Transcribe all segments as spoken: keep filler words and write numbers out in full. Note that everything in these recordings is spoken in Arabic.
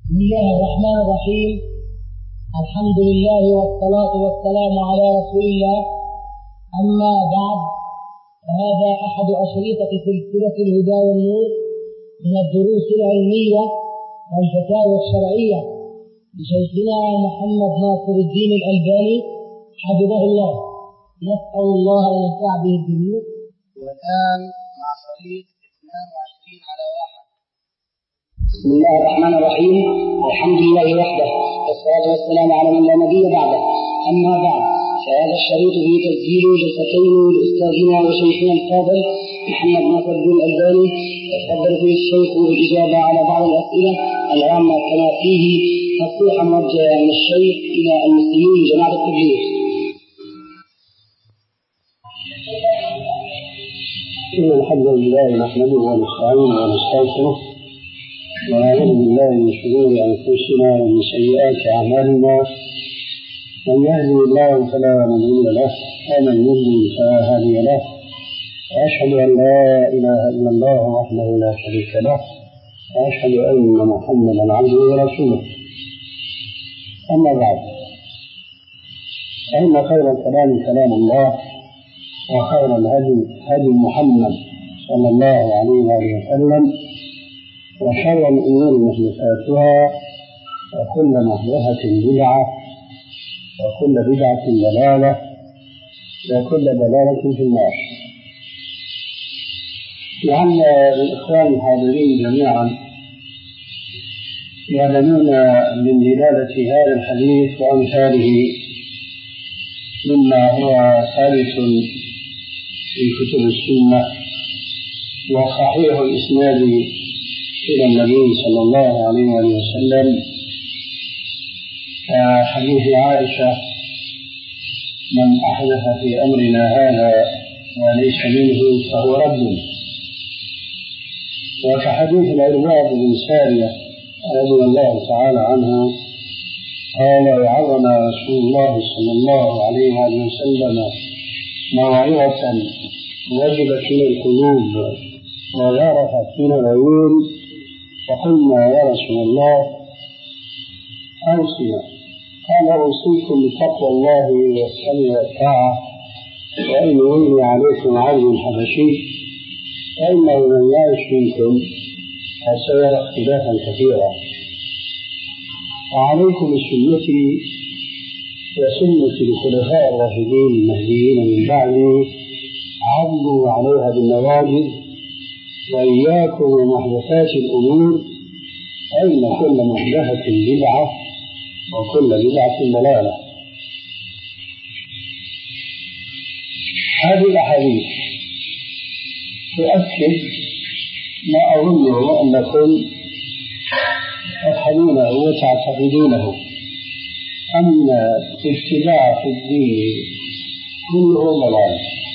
بسم الله الرحمن الرحيم. الحمد لله والصلاة والسلام على رسول الله. أما بعد، فهذا أحد أشرطة سلسلة الهدى والنور من الدروس العلمية والفتاوى الشرعية لشيخنا محمد ناصر الدين الألباني حفظه الله. نسأل الله أن ينفع به الجميع. والآن مع شريط اثنين وعشرين على واحد. بسم الله الرحمن الرحيم. الحمد لله وحده، والصلاة والسلام على من لا نبي بعده. أما بعد، فهذا الشريط فيه تسجيل جلستين لأستاذنا وشيخنا الفاضل محمد ناصر الدين الألباني. يتفضل فيه الشيخ بالإجابة على بعض الأسئلة العامة، كما فيه نصيحة موجهة من الشيخ إلى المسلمين جماعة التبليغ. إن الحمد لله نحمده ونستعينه ونستغفره ونعوذ بالله من شرور أنفسنا ومن سيئات أعمالنا. من يهده الله فلا مضل له ومن يضلل فلا هادي له، وأشهد أن لا إله إلا الله وحده لا شريك له، وأشهد أن محمدا عبده ورسوله. أما بعد، فإن خير الكلام كلام الله، وخير الهدي هدي محمد صلى الله عليه وسلم، وشر الأمور محدثاتها، وكل محدثة بدعة، وكل بدعة ضلالة، وكل ضلالة في النار. لعل الإخوان الحاضرين جميعا يعلمون من دلالة هذا الحديث وأمثاله مما هو ثابت في كتب السنة وصحيح الإسناد إلى النبي صلى الله عليه وسلم، كحديث عائشة: من أحدث في أمرنا هذا وليس منه فهو رد. وكحديث العرباض بن سارية رضي الله تعالى عنه قال: وعظنا رسول الله صلى الله عليه وسلم موعظة وجبت من القلوب وذرفت من العيون، فقلنا: يا رسول الله أوصنا. قال: أوصيكم بتقوى الله والسمع والطاعة، وإن ولي عليكم عبد حبشي فإنه من يعش منكم فسيرى اختلافا كثيرا، وعليكم بسنتي وسنة الخلفاء الراشدين المهديين من بعدي، عضوا عليها بالنواجذ، وإياكم ومحدثات الأمور، فإن كل محدثة بدعة وكل بدعة ضلالة. هذه الأحاديث تؤكد ما أظنه أنكم تفهمونه وتعتقدونه، أن الابتداع في الدين كله ضلال.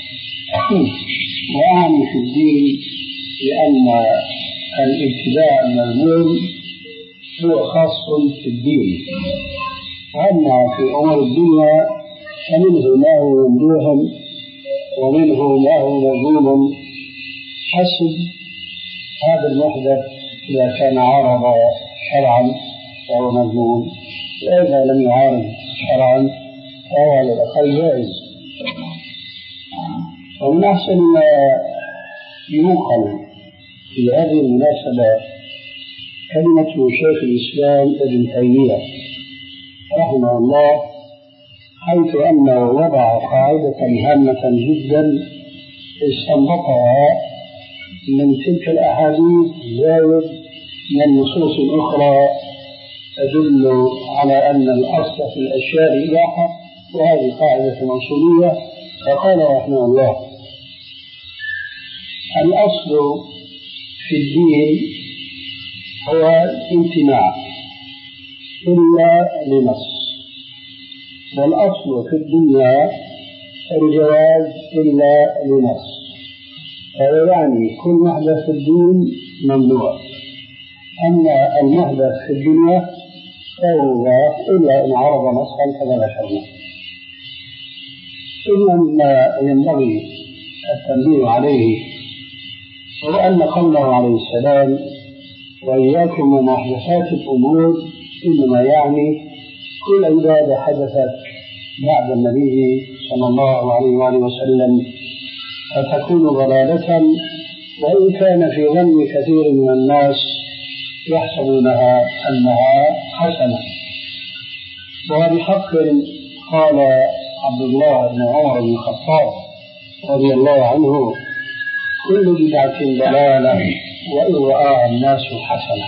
وأعني في الدين لأن الابتداع المذموم هو خاص في الدين، وأما في أمور الدنيا فمنه ما هو ممدوح ومنه ما هو مذموم حسب هذا المحدث. إذا كان عارض شرعا فهو مذموم، وإذا لم يعارض شرعا فهو على الأقل جائز. ومن أحسن ما ينقل في هذه المناسبة كلمة شيخ الإسلام ابن تيمية رحمه الله، حيث أنه وضع قاعدة هامة جدا استنبطها من تلك الأحاديث زائد من نصوص أخرى تدل على أن الأصل في الأشياء الإباحة، وهذه قاعدة أصولية. فقال رحمه الله: الأصل في الدين هو الامتناع إلا لنص، والأصل في الدنيا الجواز إلا لنص. هذا يعني كل محدث في الدين ممنوع، أما المحدث في الدنيا فهو مباح إلا إن عرض نصا كما ذكرنا. ثم ما ينبغي التنبيه عليه هو أن قوله عليه السلام: وإياكم ومحدثات الأمور، إنما يعني كل عبادة حدثت بعد النبي صلى الله عليه وآله وسلم فتكون ضلالة، وإن كان في ظن كثير من الناس يحسبونها أنها حسنة. وبحق قال عبد الله بن عمر بن الخطاب رضي الله عنه: كل بدعة ضلالة وإن رآها الناس حسنة.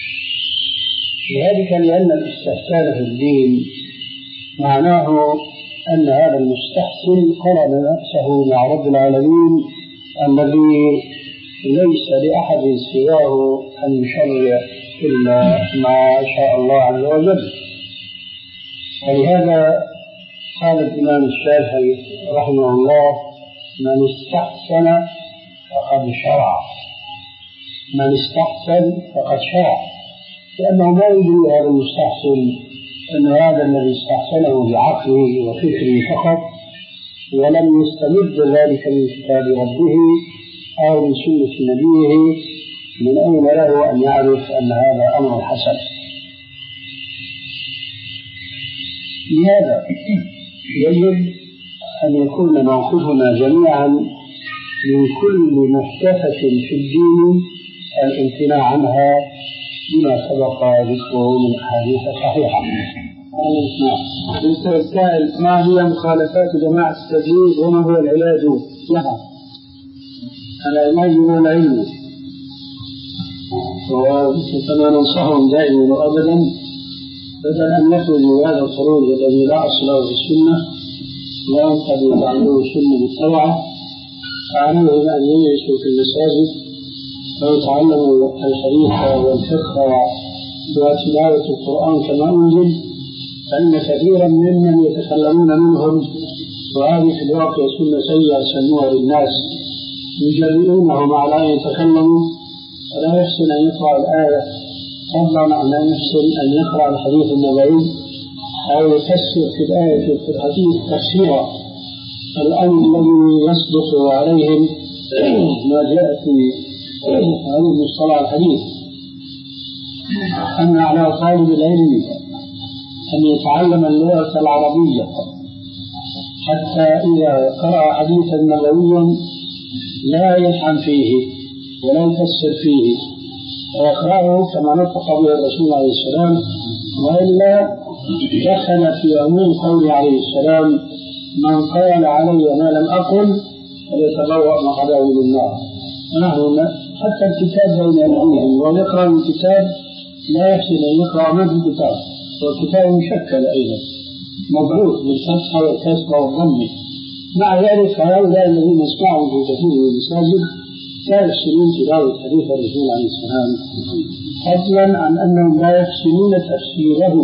ذلك لأن الاستحسان في الدين معناه أن هذا المستحسن قرن نفسه مع رب العالمين الذي ليس لأحد سواه أن يشرع إلا ما شاء الله عز وجل. ولهذا قال الإمام الشافعي رحمه الله: من استحسن فقد شرع، من استحسن فقد شرع، لأنه ما يدري هذا المستحسن أن هذا الذي استحسنه بعقله وفكره فقط، ولم يستمد ذلك من كتاب ربه أو من سنة نبيه، من أين له أن يعرف أن هذا أمر حسن؟ لهذا يجب أن يكون موقفنا جميعا من كل محدثة في الدين الامتناع عنها بما سبق ذكره من أحاديث صحيحة. بالنسبة للسائل: ما هي مخالفات جماعة التبليغ وما هو العلاج لها؟ العلاج هو العلم، وكما ننصحهم دائما وأبدا بدل أن يخرجوا هذا الخروج الذي لا أصل له في السنة وينقضوا بعده سنة متبعة، فعليهم أن يجلسوا في المساجد ويتعلموا الحديث والفقه وتلاوة القرآن كما أنزل، فإن كثيرا ممن يتكلمون منهم وهذه في الواقع سنة سيئة سنوها للناس يجرئونهم على أن يتكلموا، ولا يحسن أن يقرأ الآية فضلا عن أن يحسن أن يقرأ الحديث النبوي أو يفسر في الآية في الحديث تفسيرا، الأمر الذي يصدق عليهم ما جاء في هذا المصطلح الحديث. أن على طالب العلم أن يتعلم اللغة العربية حتى إذا قرأ حديثا نبويا لا يفهم فيه ولا يفسر فيه ويقرأه كما نطق به الرسول عليه السلام، وإلا دخل في عموم قوله عليه السلام: من قال علي ما لم أقل فليتبوأ مقعده من النار. ونحن حتى الكتاب بين أيديهم ويقرأ الكتاب لا يحسن أن يقرأ ما في الكتاب، والكتاب مشكل أيضا مضبوط بالفتح والكسر والضم. مع ذلك هؤلاء الذين يسمعون في كثير من المساجد لا يحسنون تلاوة حديث الرسول عليه السلام، فضلا عن أنهم لا يحسنون تفسيره،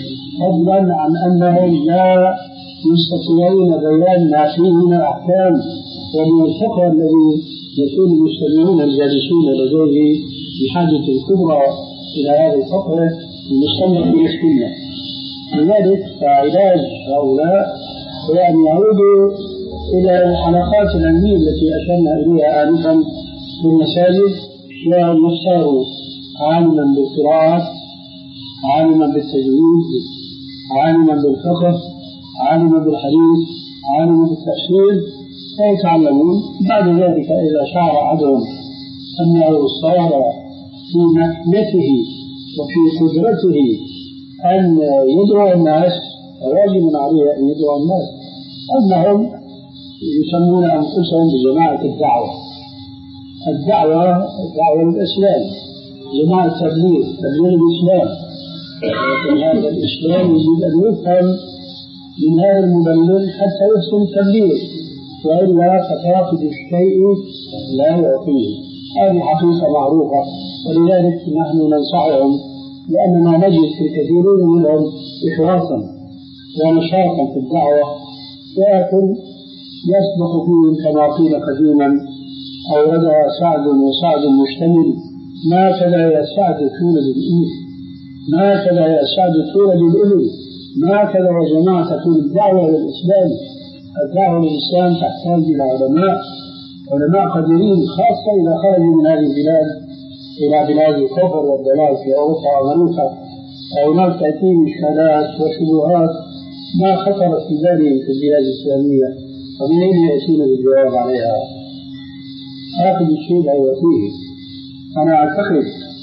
فضلا عن أنهم لا يستطيعون بيان ما فيه من الأحكام ومن الفقه الذي يكون المستمعون الجالسون لديه بحاجة كبرى إلى هذا الفقه المستمر من السنة. لذلك فعلاج هؤلاء هو أن يعودوا إلى الحلقات العلمية التي أشرنا إليها آنفا في المساجد، وأن يختاروا عالما بالقراءات، عالما بالتجويد، عالما بالفقه، عالما بالحديث، عالما بالتفسير، ويتعلمون. بعد ذلك إذا شعر أحدهم أنه صار في مكنته وفي قدرته أن يدعو الناس فواجب عليه أن يدعو الناس، أنهم يسمون أنفسهم بجماعة الدعوة. الدعوة دعوة الإسلام، جماعة التبليغ تبليغ الإسلام، ولكن هذا الإسلام يجب أن يفهم من هذا المبلغ حتى يحسن التبليغ، وإلا فترافض الشيء لا يعطيه. هذه حقيقة معروفة، ولذلك نحن ننصحهم، لأننا نجد في كثيرين منهم إخلاصا ونشاطا في الدعوة، ولكن يصدق فيهم كما قيل قديما: أوردها سعد وسعد مشتمل، ما كذا يا سعد تولد الإبل، ما كذا يا سعد تولد الإبل، ما كذا يا جماعة تكون الدعوة للإسلام. الدعوة للإسلام تحتاج إلى علماء، علماء قديرين، خاصة إذا خرجوا من هذه البلاد إلى بلاد الكفر والضلال في أوروبا وأمريكا أو هناك تأتيهم إشكالات وشبهات ما خطرت في بالهم في البلاد الإسلامية، فمن أين يأتون بالجواب عليها؟ آخذ الشيء لا يوفيه. أنا أعتقد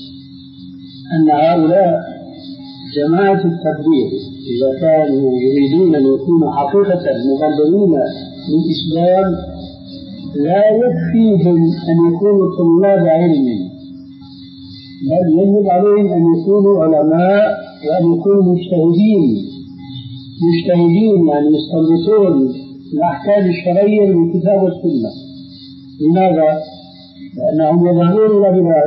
أن هؤلاء جماعة التبليغ إذا كانوا يريدون أن يكونوا حقيقة مبلغين للإسلام لا يكفيهم أن يكونوا طلاب علم، بل يجب عليهم أن يكونوا علماء وأن يكونوا مجتهدين مجتهدين يعني يستنبطون الأحكام الشرعية من الكتاب والسنة. لماذا؟ لأنهم يذهبون إلى بلاد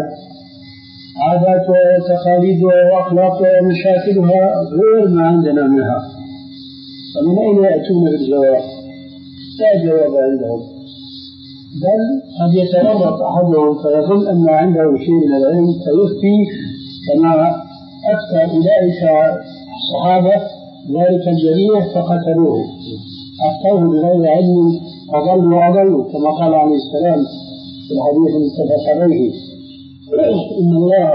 عاداتها وتقاليدها وأخلاقها ومشاكلها غير ما عندنا منها، فمن أين يأتون بالجواب؟ لا جواب عندهم، بل قد يتورط أحدهم فيظن أن عنده شيء من العلم فيفتي كما أفتى أولئك الصحابة ذلك الجميع فقتلوه، أفتوه بغير علم أضلوا وأضلوا كما قال عليه السلام في الحديث المتفق عليه: إن الله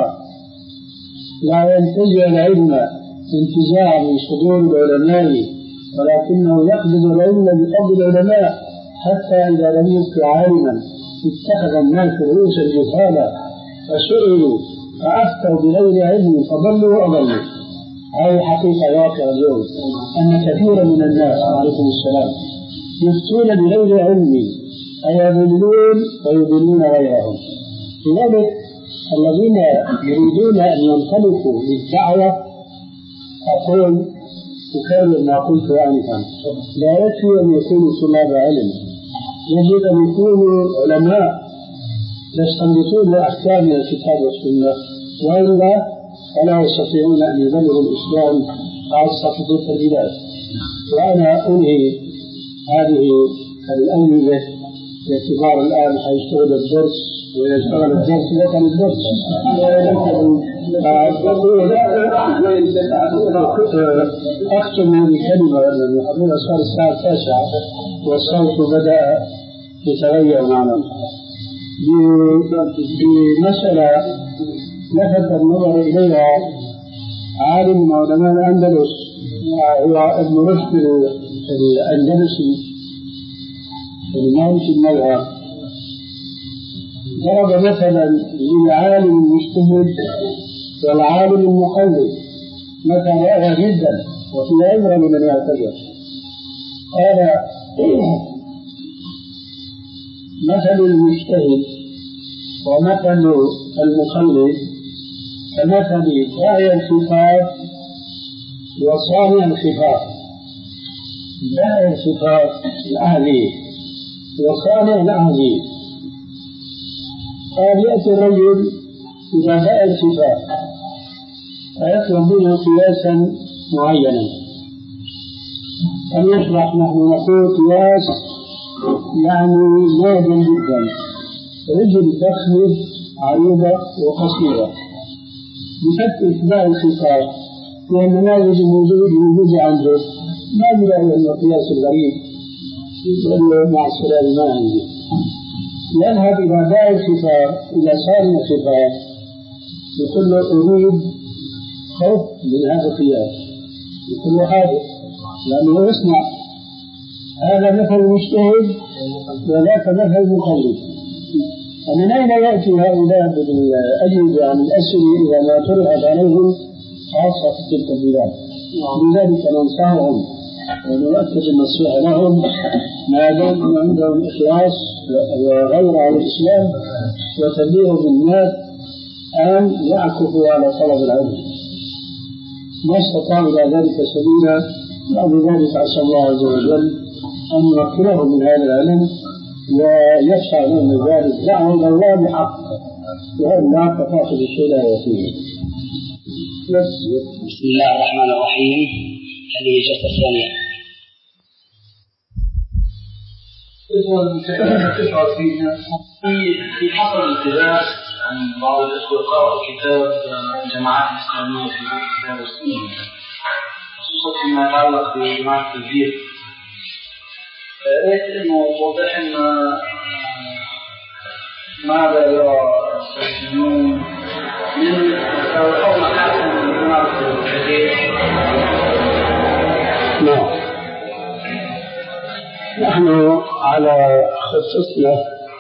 لا ينتزع العلم انتزاعا من صدور العلماء ولكنه يقبض العلم بقبض العلماء حتى إذا لم يبق عالما اتخذ الناس رؤوسا جهالا فسئلوا فأفتوا بغير علم فضلوا وأضلوا. هذه حقيقة واقعة اليوم أن كثيرا من الناس عليكم السلام يفتون بغير علم أي يضلون ويضلون غيرهم. لذلك الذين يريدون أن ينطلقوا للدعوة أقول وكان ما قلت آنفا لا يكفي أن يكونوا طلاب علم، يجب أن يكونوا علماء يستنبطون أحكام الكتاب والسنة، وإلا فلا يستطيعون أن يبلغوا الإسلام خاصة في تلك البلاد. وأنا أنهي هذه الأنهية باعتبار الآن حيشتغل الدرس ويشتغل الدرس لكن الدرس أختم هذه الكلمة لأن حضرنا صار الساعة التاسعة والصوت بدأ يتغير معنا بمسألة لفت النظر إليها عالم من علماء الأندلس هو ابن رشد الأندلسي المالكي المذهب، ضرب مثلا للعالم المجتهد والعالم المقلد مثلا رائع جدا وفي عبرة لمن يعتبر. قال: مثل المجتهد ومثل المقلد كمثل داعي الخفاف وصانع الخفاف. داعي الخفاف الأهلي وصانع الأهلي. قال: يأتي الرجل إلى داعي الخفاف فيطلب منه قياسا معينا، فنشرح نحن نقول قياس يعني نادر جدا، رجل ضخمة عريضة وقصيرة بفتح داعي الخفاف لأن النماذج الموجود عنده ما أدري أن القياس الغريب يقول مع السلام ما عندي. يذهب إلى داعي الخفاف إلى صانع الخفاف يقول له أريد خوف من هذا القياس، يقول له حاضر لأنه يسمع. هذا مثل المجتهد وذاك مثل المقلد. فمن أين يأتي هؤلاء بالأجوبة عن الأسئلة إذا ما طرحت عليهم خاصة في تلك البلاد؟ لذلك ننصحهم ونؤكد النصيحة لهم ما دام عندهم إخلاص وغير على الإسلام وتبليغ الناس أن يعكفوا على طلب العلم، ما استطاعوا إلى ذلك سبيلا. بعد ذلك عسى الله عز وجل أن يوفقهم من هذا العلم ويشفع لهم ذلك دعوة إلى الله بحق، وأن لا تفاقد الشيء لا يفيه. بسم الله الرحمن الرحيم. هذه الجلسة الثانية. تشعر في حصل الالتباس عن بعض الأخوة قرأوا كتاب الجماعات الإسلامية في كتاب السنة، خصوصا فيما يتعلق بجماعة التبليغ. رأيت أنه توضح أن ماذا يرى السلفيون نعم، نحن على خطتنا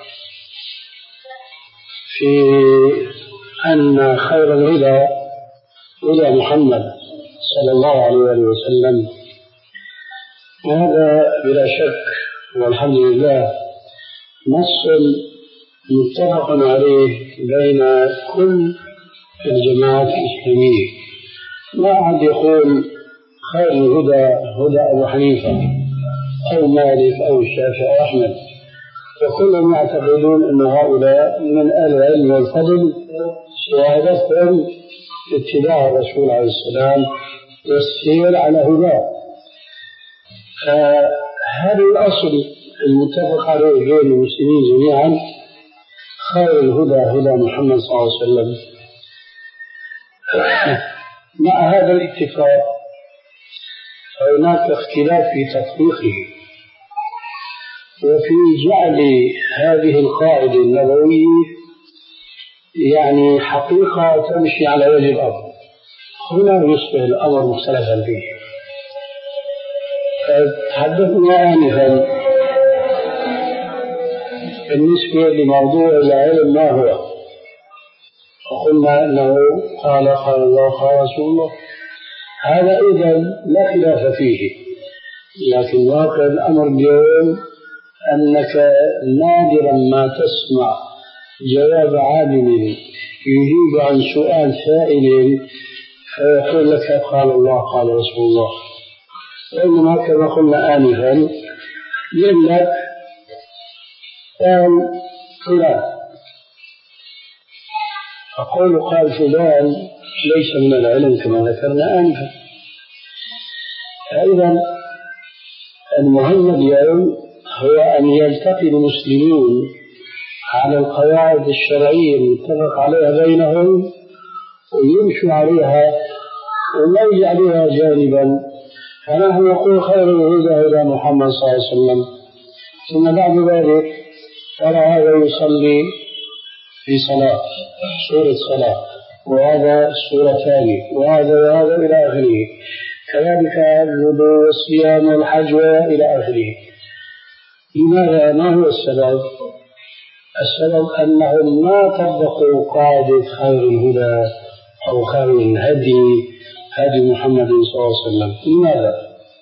في أن خير الهدى هدى محمد صلى الله عليه وسلم، وهذا بلا شك والحمد لله نص متفق عليه بين كل الجماعات الإسلامية. ما أحد يقول خير الهدى هدى أبو حنيفة أو مالك أو الشافعي أو أحمد، وكلهم يعتقدون أن هؤلاء من أهل العلم والفضل وهدفهم اتباع الرسول عليه السلام والسير على هداه. فهذا الأصل المتفق عليه بين المسلمين جميعا، خير الهدى هدى محمد صلى الله عليه وسلم. مع هذا الاتفاق فهناك اختلاف في تطبيقه وفي جعل هذه القاعدة النبوية يعني حقيقة تمشي على وجه الأرض. هنا يصبح الأمر مختلفا فيه. تحدثنا آنفا بالنسبة لموضوع العلم ما هو، وقلنا أنه قال قال الله قال رسول الله، هذا إذا لا خلاف فيه. لكن واقع الأمر اليوم أنك نادرا ما تسمع جواب عالم يجيب عن سؤال سائل فيقول لك قال الله قال رسول الله، وإنما كما قلنا آنفا يقول لك قال فلان، أقول قال فلان ليس من العلم كما ذكرنا آنفا. فإذا المهم اليوم هو أن يلتقي المسلمون على القواعد الشرعية المتفق عليها بينهم ويمشوا عليها وما يجعلوها جانبا. فنحن نقول خير الهدى هدى محمد صلى الله عليه وسلم، ثم بعد ذلك ترى هذا يصلي في صلاة سورة صلاة، وهذا سورة ثانية، وهذا وهذا إلى آخره، كذلك الوضوء والصيام والحج إلى آخره. لماذا؟ ما هو السبب؟ السبب أنهم ما طبقوا قاعدة خير الهدى أو خير الهدي هدي محمد صلى الله عليه وسلم. لماذا؟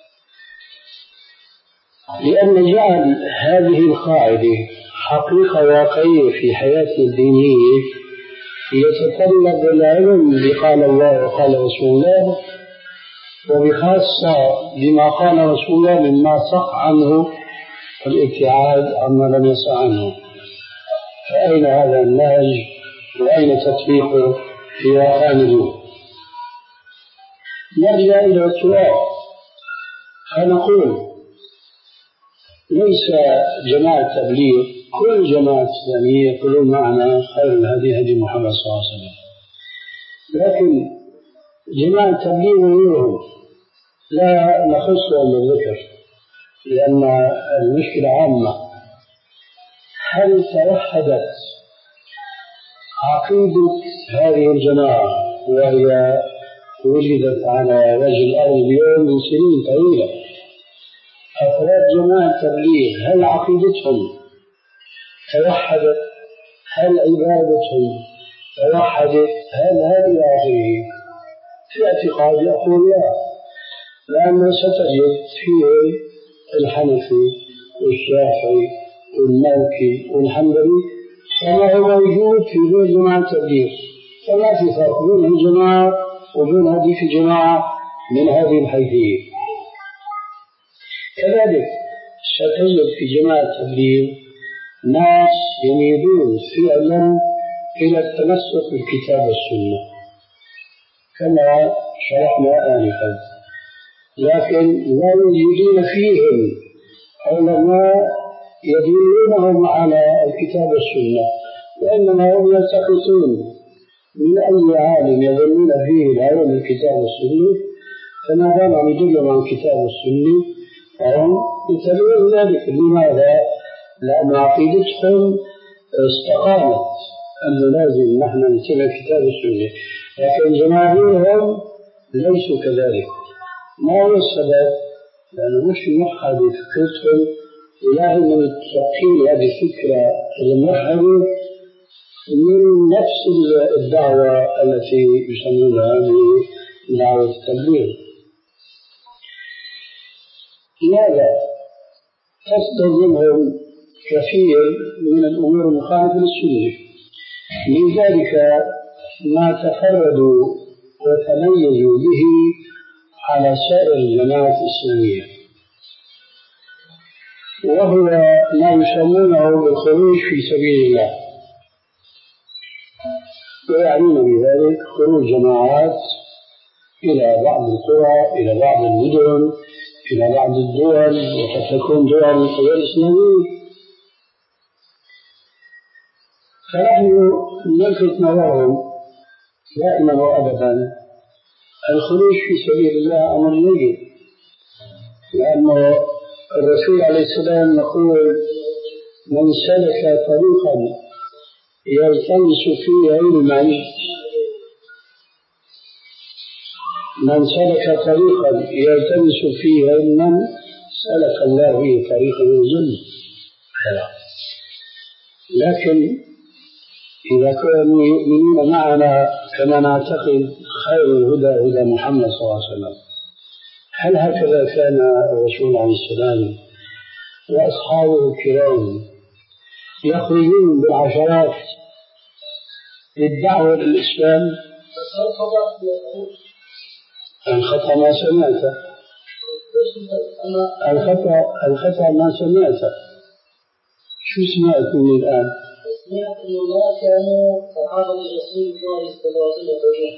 لأن جعل هذه القاعدة حقيقة واقعية في حياتنا الدينية يتطلب العلم بقال الله وقال رسول الله، وبخاصة بما قال رسول الله مما صح عنه والابتعاد عما لم يصح عنه. فأين هذا النهج وأين تطبيقه في واقعنا اليوم؟ نرجع إلى السؤال فنقول ليس جماعة تبليغ، كل جماعة إسلامية يقولون معنا خير الهدي هدي محمد صلى الله عليه وسلم، لكن جماعة تبليغ غيرهم لا نخصهم بالذكر لأن المشكلة عامة. هل توحدت عقيدة هذه الجماعة وهي وجدت على وجه الأرض اليوم من سنين طويلة؟ أفراد جماعة التبليغ هل عقيدتهم توحدت؟ هل عبادتهم توحدت؟ هل هذه آخره؟ في اعتقاد يقول لا، لأنه ستجد فيه الحنفي والشافعي والمالكي والحنبلي كما هو موجود في غير جماعة التبليغ، فلا في فرق بين الجماعة وبين هذه الجماعة من هذه الحيثية. كذلك ستجد في جماعة التبليغ ناس يميلون فعلا إلى التمسك بالكتاب والسنة كما شرحنا آنفا، لكن لا يوجدون فيهم علماء يدلونهم على الكتاب والسنة، وإنما هم يلتقطون من أي عالم يظنون فيه العلم الكتاب والسنة، فما دام يدلهم عن الكتاب والسنة فهم يتبعون ذلك. لماذا؟ لأن عقيدتهم استقامت أنه لازم نحن نتبع كتاب السنة، لكن جماهيرهم ليسوا كذلك. ما هو السبب؟ لأنه مش موحد فكرتهم، ولازم نتقين هذه الفكرة الموحدة من نفس الدعوة التي يسمونها بدعوة التبليغ. لماذا؟ تصدر منهم كثير من الأمور المخالفة للسنة، من ذلك ما تفردوا وتميزوا به على سائر الجماعات الإسلامية، وهو ما يسمونه بالخروج في سبيل الله، ويعنون بذلك خروج جماعات إلى بعض القرى، إلى بعض المدن، إلى بعض الدول، وقد تكون دول غير إسلامية. فنحن نلفت نظرهم دائما وأبدا الخروج في سبيل الله أمر جيد، لأن الرسول عليه السلام يقول: من سلك طريقا يلتمس فيه علما من سلك طريقا يلتمس فيه علما سلك الله به طريقا من الجنة. لكن إذا كانوا يؤمنون معنا كما نعتقد خير الهدى هدى محمد صلى الله عليه وسلم، هل هكذا كان الرسول عليه السلام وأصحابه الكرام يخرجون بالعشرات للدعوة للإسلام؟ الخطأ ما سمعته الخطأ الخطأ ما سمعته شو سمعت مني الآن؟ سمعت أنه ما كانوا صحابة الرسول صلى الله عليه وسلم،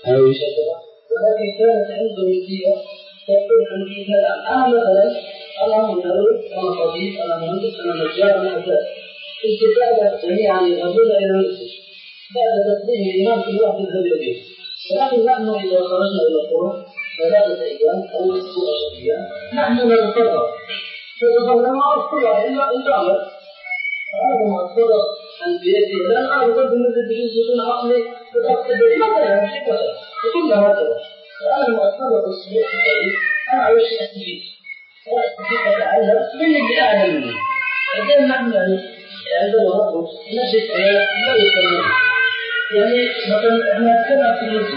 ولكن كانت عندهم نتيجة تقول عن الإسلام. أنا مثلا أنا مدرس، أنا طبيب، أنا مهندس، أنا نجار، أنا أساس، الكتابة جميعا يذهبون إلى المسجد بعد تسليم الإمام في الوقت الذي. ولكن نحن إذا خرجنا إلى القرى ثلاثة أيام أو أسبوع أيام نحن نتفرغ نتفرغ مع الصلاة إلا الجامع. هذا ما أتصدر عن بيتي الآن أنا أقدم مثل بجزء عقلي تتأكد مثلا شيء مثلا وكل هكذا. فأنا ما أتصدر الأسبوع التالي أنا عايش أستفيد أستفيد أتعلم من اللي أعلم مني. لكن نحن يعني عندما نخرج نجد حياة لا يسمى، يعني مثلا احنا نتكلم في المسجد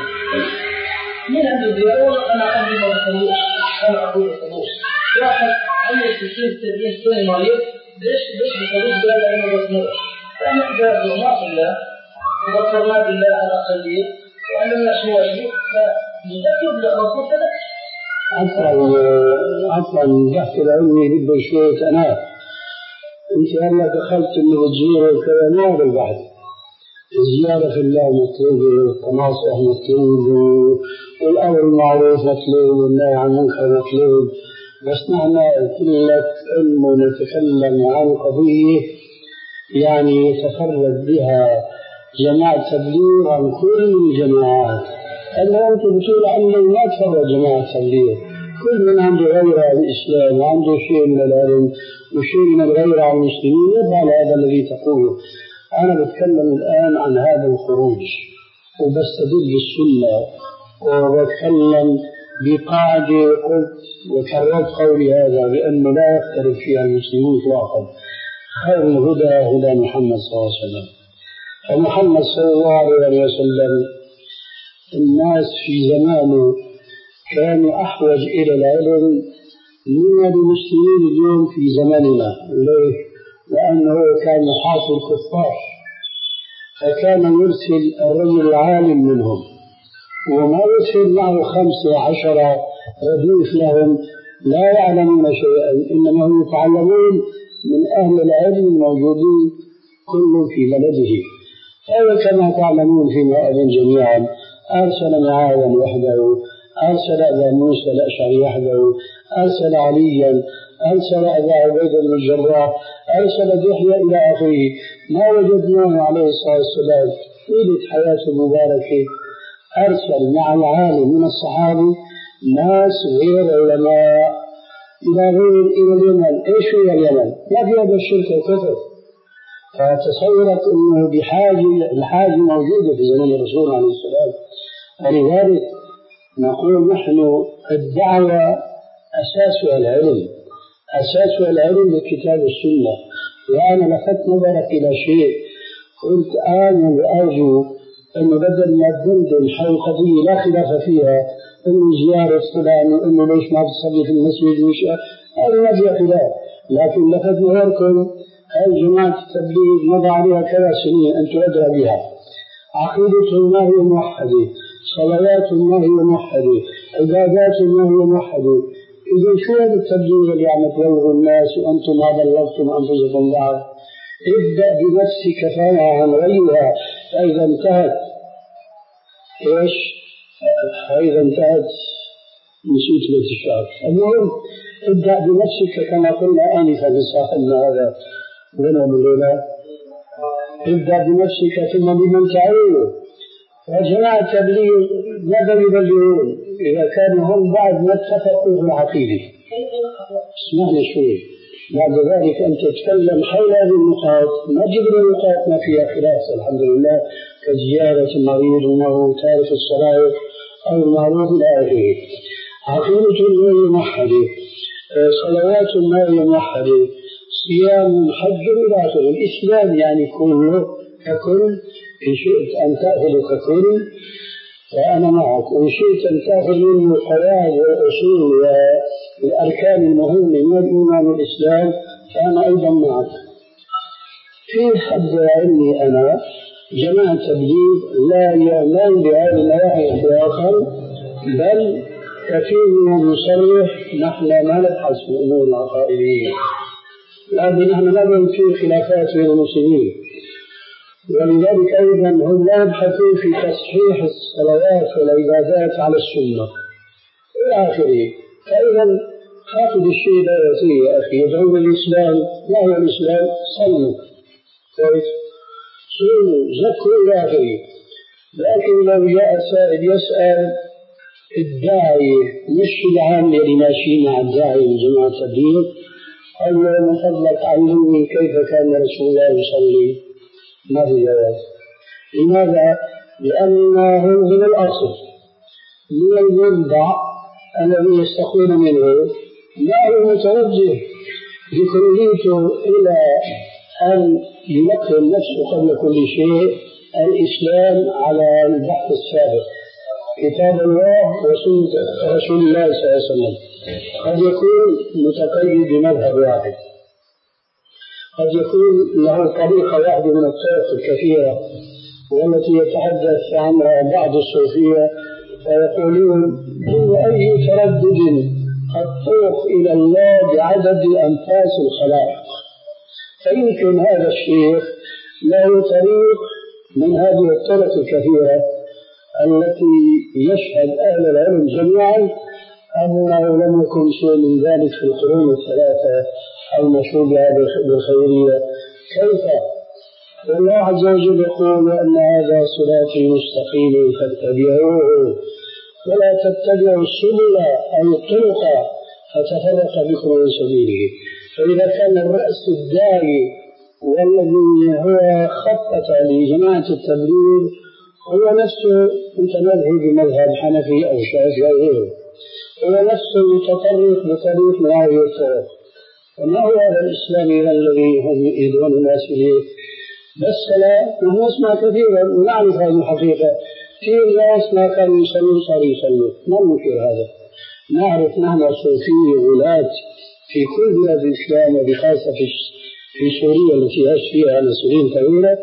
من عنده زيارة أنا عندي ما بسويش أنا أقول بسويش واحد عمل ستين سبعين سنة مريض ليش ليش بسويش قال لأنه بسموه. فإحنا إذا ظلمنا بالله وذكرنا بالله على الأقلية وعلمنا شو وجهه فنذكر بالرسول كذا. أصلا أصلا البحث العلمي بده شوية أناة. أنت هلا دخلت إنه بتزور وكذا، ما هذا البحث. الزيارة في الله مطلوبة، والتناصح مطلوب، والأمر المعروف مطلوب، والنهي عن المنكر مطلوب. بس نحن قلت لك إنه نتكلم عن قضية يعني يتفرد بها جماعة تبليغ عن كل الجماعات. أنا أنت بتقول عنه ما تفرد جماعة تبليغ، كل من عنده غيرة عن الإسلام وعنده شيء من العلم وشيء من الغيرة عن المسلمين يفعل هذا الذي تقوله. أنا بتكلم الآن عن هذا الخروج وبستدل بالسنة وبتكلم بقاعدة قلت وكررت قولي هذا بأنه لا يختلف فيها المسلمون إطلاقا. خير الهدى هدى محمد صلى الله عليه وسلم. فمحمد صلى الله عليه وسلم الناس في زمانه كانوا أحوج إلى العلم من المسلمين اليوم في زماننا. ليه؟ لأنه كان محاط الكفار، فكان يرسل الرجل العالم منهم وما يرسل معه خمسة عشرة رديف لهم لا يعلمون شيئا، إنما هم يتعلمون من أهل العلم الموجودين كل في بلده. فهو كما تعلمون في مآل جميعا أرسل معاذا وحده، أرسل أبا موسى الأشعري وحده، أرسل عليا، أرسل أبا عبيدة بن الجراح، أرسل دحية إلى آخره. ما وجدناه عليه الصلاة والسلام طيلة حياته المباركة أرسل مع العالم من الصحابة ناس غير علماء إلى غير إلى اليمن. إيش هو اليمن؟ ما في هذا الشرك والكفر. فتصورت أنه بحاجة الحاجة موجودة في زمن الرسول عليه السلام. ولذلك نقول نحن الدعوة أساسها العلم، أساسها العلم بالكتاب والسنة. وأنا لفت نظرك إلى شيء، قلت آمن وأرجو أنه بدل ما تدندن حول قضية لا خلاف فيها، أنه زيارة فلان وأنه ليش ما تصلي في المسجد وش هذا ما فيها خلاف، لكن لفت نظركم هاي جماعة التبليغ مضى عليها كذا سنين أنتم أدرى بها. عقيدة ما هي موحدة، صلوات ما هي موحدة، عبادات ما هي موحدة. إذا شو هذا التبليغ اللي عم تبلغوا الناس وأنتم ما بلغتم أنفسكم بعد؟ ابدأ بنفسك فانهى عن غيرها، فإذا انتهت إيش؟ فإذا انتهت نسيت بيت الشعر. المهم ابدأ بنفسك كما قلنا آنفا في صاحبنا هذا لنا من الليلة. ابدأ بنفسك ثم بمن تعود. فجماعة التبليغ ماذا يبلغون إذا كانوا هم بعد ما اتفقوا في العقيدة؟ اسمعني شوي، بعد ذلك أن تتكلم حول هذه النقاط، نجد النقاط ما فيها خلاف الحمد لله، كزيارة المريض وأنه تارك الصلاة أو المعروف إلى آخره. عقيدة ما هي موحدة، صلوات ما هي موحدة، صيام، حج إلى آخره. الإسلام يعني كله ككل. إن شئت أن تأخذ ككل فأنا معك، وإن شئت أن تأخذ منه القواعد والأصول والأركان المهمة من الإيمان والإسلام فأنا أيضا معك. في حد علمي أنا جماعة التبليغ لا يعمل بهذه النواحي إطلاقا، بل كثير من يصرح نحن ما نبحث في الأمور العقائدية، لكن نحن نظن في خلافات بين المسلمين. ولذلك أيضا هم لا يبحثون في تصحيح الصلوات والعبادات على السنة إلى آخره. فإذا خافض الشيء لا يأتي يا أخي، يدعون الإسلام. ما هو الإسلام؟ صلوا كويس، صلوا، زكوا إلى آخره. لكن لو جاء سائل يسأل الداعية مش العام اللي ماشي مع الداعية من جماعة التبليغ، قال له من فضلك علمني كيف كان رسول الله يصلي، ما في جواب. لماذا؟ لأنه من الأصل من المنبع الذي يستقون منه ما هو متوجه بكليته إلى أن يمكن نفسه قبل كل شيء الإسلام على البحث السابق، كتاب الله وسنة رسول الله صلى الله عليه وسلم. قد يكون متقيد بمذهب واحد، قد يكون له طريقة واحدة من الطرق الكثيرة والتي يتحدث عنها بعض الصوفية فيقولون إن أي تردد قد طوق إلى الله بعدد أنفاس الخلائق. فيمكن هذا الشيخ له طريق من هذه الطرق الكثيرة التي يشهد أهل العلم جميعا أنه لم يكن شيء من ذلك في القرون الثلاثة المشهودة بالخيرية. كيف؟ والله عز وجل يقول أن هذا صراطي مستقيم فاتبعوه ولا تتبعوا السبل أو الطرق فتفرق بكم عن سبيله. فإذا كان الرأس الداعي والذي هو خطط لجماعة التبليغ هو نفسه متمذهب بمذهب حنفي أو شافعي أو غيره، هو نفسه متطرق بطريق من هذه الطرق، وما هو هذا الإسلام الذي هم يدعون الناس إليه؟ بس لا، نحن نسمع كثيرا ونعرف هذه الحقيقة، في ناس ما كانوا يصلون صاروا يصلون، ما ننكر هذا. نعرف نحن الصوفية ولاة في كل بلاد الإسلام وبخاصة في في سوريا التي عاش فيها مسؤولين كبيرة،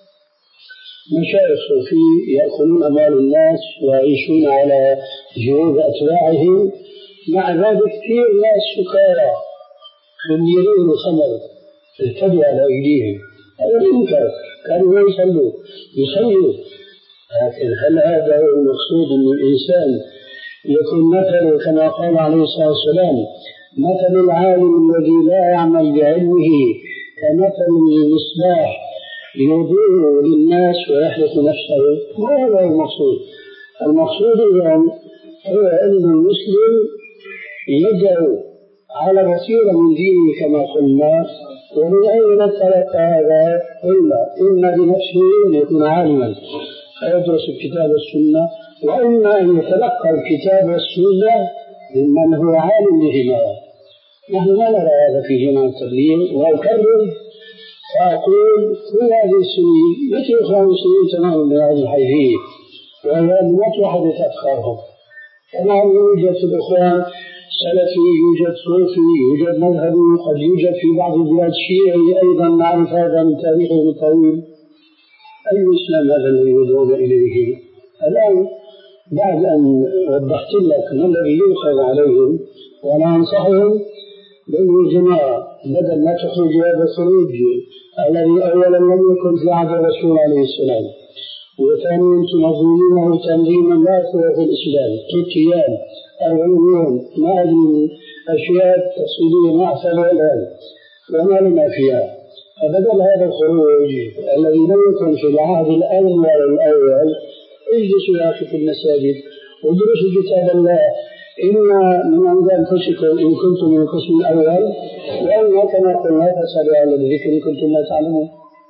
مشايخ صوفي يأكلون أموال الناس ويعيشون على جهود أتباعهم، مع ذلك كثير ناس سكارى خميرين الخمر ارتدوا على أيديهم، هذا ينكر، كانوا يصلوا يصلوا. لكن هل هذا هو المقصود أن الإنسان يكون مثل كما قال عليه الصلاة والسلام مثل العالم الذي لا يعمل بعلمه كمثل المصباح يضيء للناس ويحرق نفسه؟ ما هذا المقصود. المقصود اليوم هو أن المسلم يدعو على بصيرة من دينه كما قلنا، ومن أين تلقى هذا؟ قلنا إما بنفسه أن يكون عالما فيدرس الكتاب والسنة، وإما أن يتلقى الكتاب والسنة ممن هو عالم بهما. نحن لا نرى هذا في جماعة التبليغ، وأكرر وأقول كل هذه السنين مثل إخوان المسلمين تماما بهذه الحيثية، وهي أن لا توحدث أفكارهم. كما يوجد في الإخوان سلفي، يوجد صوفي، يوجد مذهبي، قد يوجد في بعض البلاد شيعي أيضا، نعرف هذا من تاريخه الطويل. أي إسلام هذا الذي يدعون إليه؟ الآن بعد أن وضحت لك ما الذي يؤخذ عليهم، وأنا أنصحهم بأن الجماعة بدل ما تخرج هذا الخروج الذي أولا لم يكن في عهد الرسول عليه السلام، وثانيا تنظمونه تنظيما لا يخرج في الإسلام، ست أيام أربعين يوم، ما أدري أشياء تفصيلية ما أحسنها الآن وما لنا فيها. فبدل هذا الخروج الذي لم يكن في العهد الأول الأول، اجلسوا يا أخي في المساجد ودرسوا كتاب الله، إما من عند أنفسكم إن كنتم من القسم الأول، وإما كما قلنا فاسألوا أهل الذكر إن كنتم لا تعلمون.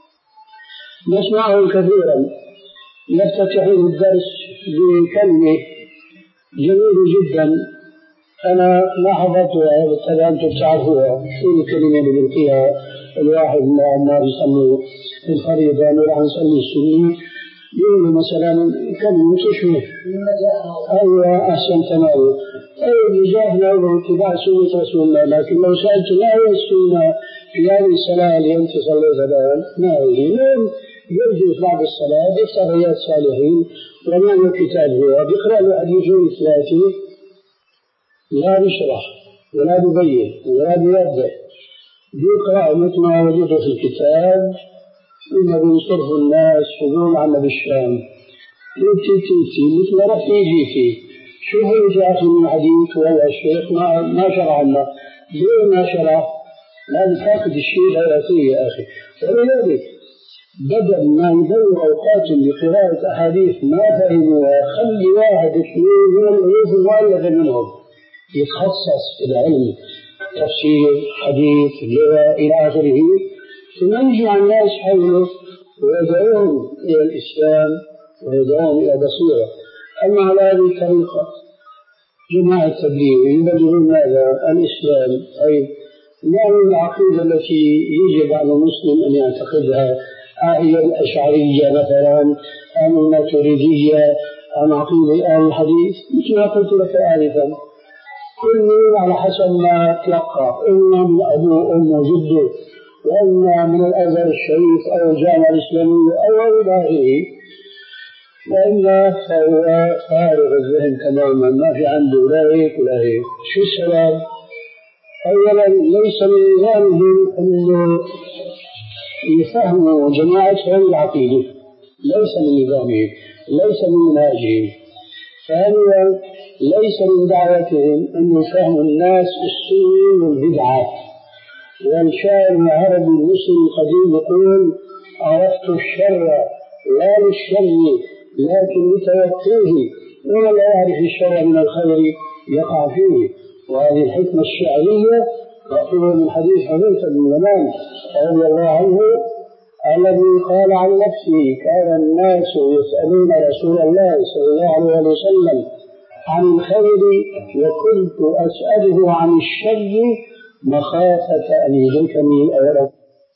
نسمعه كثيرا. نفتتح الدرس بكلمة جميلة جدا أنا لاحظتها بالتالي أنتم تعرفوها. شو الكلمة اللي بلقيها الواحد ما بيصلي في الفريضة راح نصلي السنة، يقول مثلا كلمة تشبه أيوة أحسن تناول أي رجاء له اتباع سنة رسول الله، لكن لو سألت ما هي السنة في هذه الصلاة اللي أنت صليتها الآن ما هي؟ لين يرجع بعد الصلاة يفتح رياض الصالحين ويعمل كتاب هو بيقرأ له حديثين ثلاثة، لا بيشرح ولا بيبين ولا بيوضح، بيقرأ مثل ما وجده في الكتاب ثم بينصرف الناس فضول عن بالشام تيتي تيتي مثل رفيجيتي. شو هو في آخر من الحديث وهو الشيخ ما ما شرح لنا ليه ما شرح؟ لا نفاقد الشيء لا يأتيه يا أخي. ولذلك بدل ما يدور أوقات لقراءة أحاديث ما فهموها، خلي واحد اثنين من الألوف المؤلفة منهم يتخصص في العلم تفسير حديث لغة إلى آخره، ثم يجمع الناس حوله ويدعوهم إلى الإسلام ويدعوهم إلى بصيرة. أما على هذه الطريقة جماعة التبليغ يبلغون ماذا؟ الإسلام، أي ما من العقيدة التي يجب على المسلم أن يعتقدها، هي الأشعرية مثلا أم الماتريدية أم عقيدة أهل الحديث، مثل ما قلت لك آنفا كل على حسب ما تلقى، إما من أبوه وأمه وجده، وإما من الأزهر الشريف أو الجامعة الإسلامية أو إلى آخره، وإلا فهو فارغ الذهن تماما ما في عنده لا هيك ولا هيك. شو السبب؟ أولا ليس من نظامهم أن يفهموا جماعتهم العقيدة، ليس من نظامهم، ليس من منهاجهم. ثانيا ليس من دعوتهم أن يفهموا الناس السنة والبدعة. والشاعر العربي المسلم القديم يقول عرفت الشر لا للشر لكن لتوقيه، ومن لا يعرف الشر من الخير يقع فيه. وهذه الحكمة الشعرية مأخوذة من حديث حذيفة بن اليمان رضي الله عنه الذي قال عن نفسه كان الناس يسألون رسول الله صلى الله عليه وسلم عن الخير وكنت أسأله عن الشر مخافة أن يدركني الأولى.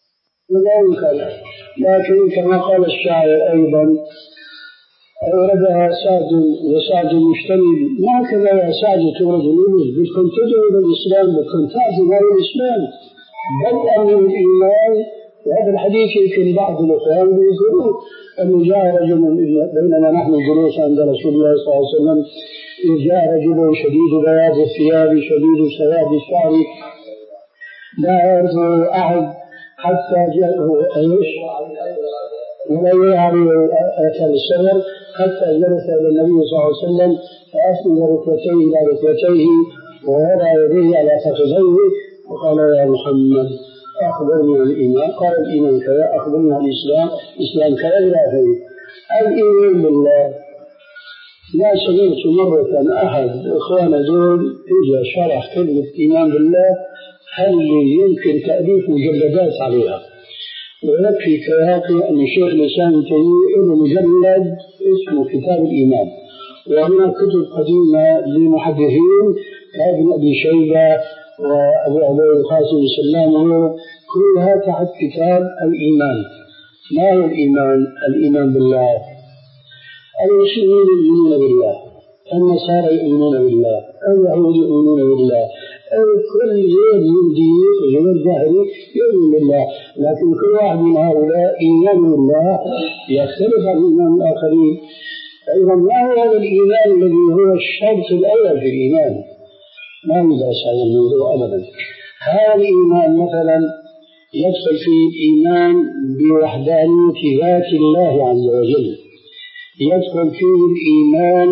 لكن كما قال الشاعر أيضا أوردها سعد وسعد مشتمل ما كذا يا سعد تورد الأمور بدكم تدعوا إلى الإسلام بدكم تعزم على الإسلام بدءا من الإيمان. وهذا الحديث يمكن بعض الأخوان يقولون أنه جاء رجل بينما نحن جلوس عند رسول الله صلى الله عليه وسلم جاء رجل شديد بياض الثياب شديد سواد الشعر لا يعرف أحد حتى جاءه ايش ولا يعرف اثر السفر حتى جلس الى النبي صلى الله عليه وسلم فاسند ركبتيه الى ركبتيه ووضع يديه على فخذيه وقال يا محمد اخبرني عن الايمان. قال الايمان كذا، اخبرني عن الاسلام، الاسلام كذا الى اخره. الايمان بالله لا سمعت مرة أحد إخوانا دول إجا شرح كلمة إيمان بالله هل يمكن تأليف مجلدات عليها؟ ويكفي كياقي أن الشيخ الإسلام ابن تيمية له مجلد اسمه كتاب الإيمان، وهناك كتب قديمة للمحدثين كابن أبي شيبة وأبو عبيد القاسم السلام وغيره، كلها تحت كتاب الإيمان. ما هو الإيمان؟ الإيمان بالله. المسلمين يؤمنون بالله، النصارى يؤمنون بالله، اليهود يؤمنون بالله، كل غير يهودي غير ظاهري يؤمن بالله، لكن كل واحد من هؤلاء إيمان بالله يختلف عن إيمان الآخرين. أيضا ما هو هذا الإيمان الذي هو الشرط الأول في الإيمان؟ ما يدرس هذا الموضوع أبدا. هذا الإيمان مثلا يدخل فيه الإيمان بوحدانية ذات الله عز وجل، يدخل فيه الإيمان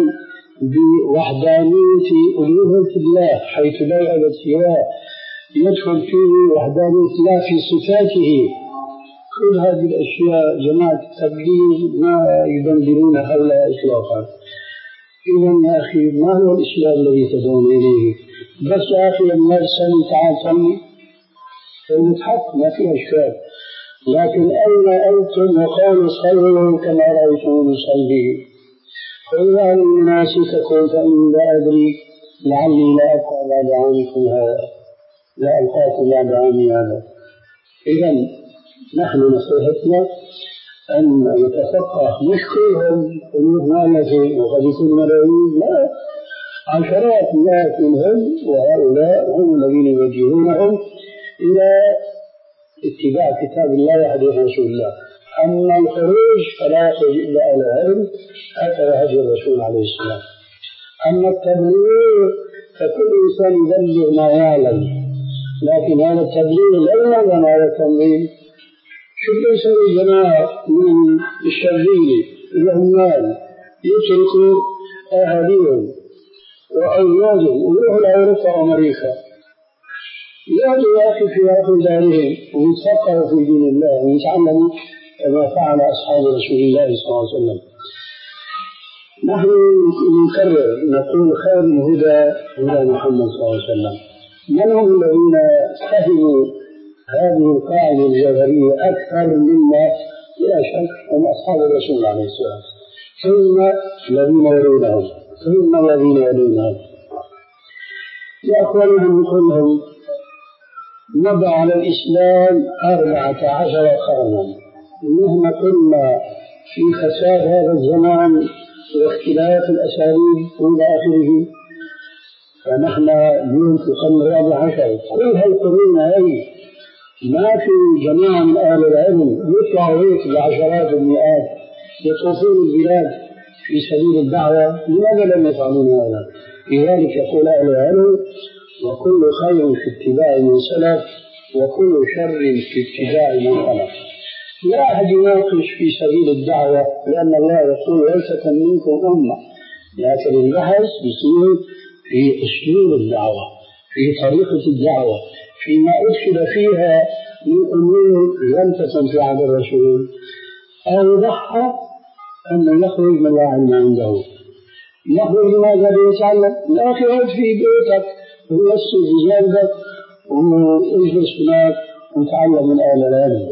بوحدانية ألوهية الله حيث لا يعبد سواه، يدخل فيه وحدانية الله في صفاته. كل هذه الأشياء جماعة التبليغ ما يبندرون حولها إطلاقا. إذا يا أخي ما هو الإسلام الذي تدعون إليه؟ بس يا أخي الناس سمي تعال سمي المتحق ما في أشكال، لكن أين أنتم وقالوا صلوا كما رأيتم نصلي؟ فإذا مناسككم فإن لا أدري لعلي لا أبقى بعد عامكم هذا، لا ألقاكم بعد عامي هذا. إذا نحن نصيحتنا أن نتفقه مش كلهم قلوب مالكة وقد يكون ملايين، لا، عشرات مئات منهم، وهؤلاء هم الذين يوجهونهم إلى اتباع كتاب الله وحديث رسول الله. أما الخروج فلا يخرج إلا أهل العلم حتى هدي الرسول عليه السلام. أما التبليغ فكل إنسان يبلغ ما يعلم، لكن هذا التبليغ لا يعلم هذا التبليغ. شوف يسوي الجماعة من الشرذيل لهم مال يتركوا أهاليهم وأولادهم ويروحوا لأوروبا وأمريكا، يأتوا يا أخي في آخر دارهم ويتفقهوا في دين الله ويتعلموا كما فعل أصحاب رسول الله صلى الله عليه وسلم. نحن نكرر نقول خير الهدى هدى محمد صلى الله عليه وسلم. من هم الذين فهموا هذه القاعدة الجوهرية أكثر مما؟ لا شك هم أصحاب الرسول عليه السلام، ثم الذين يلونهم، ثم الذين يلونهم. يا أخوانهم كلهم مضى على الإسلام أربعة عشر قرنا، مهما كنا في فساد هذا الزمان واختلاف الأساليب إلى آخره، فنحن اليوم في القرن الرابع عشر. كل هالقرون هذه ما في جماعة من أهل العلم يطلعوا هيك بعشرات المئات يطوفون البلاد في سبيل الدعوة. لماذا لم يفعلون هذا؟ لذلك يقول أهل العلم: وكل خير في اتباع من سلف وكل شر في اتباع من خلف. لا أحد يناقش في سبيل الدعوة، لأن الله يقول: ولتكن منكم أمة. لكن البحث يصير في أسلوب الدعوة، في طريقة الدعوة، فيما أدخل فيها من أمور لم تكن في عهد الرسول، أو ضحى أن يخرج من لا علم عنده. يخرج لماذا؟ ليتعلم. لا أخي في بيتك ويوسع في جانبك واجلس هناك وتعلم من أهل العلم.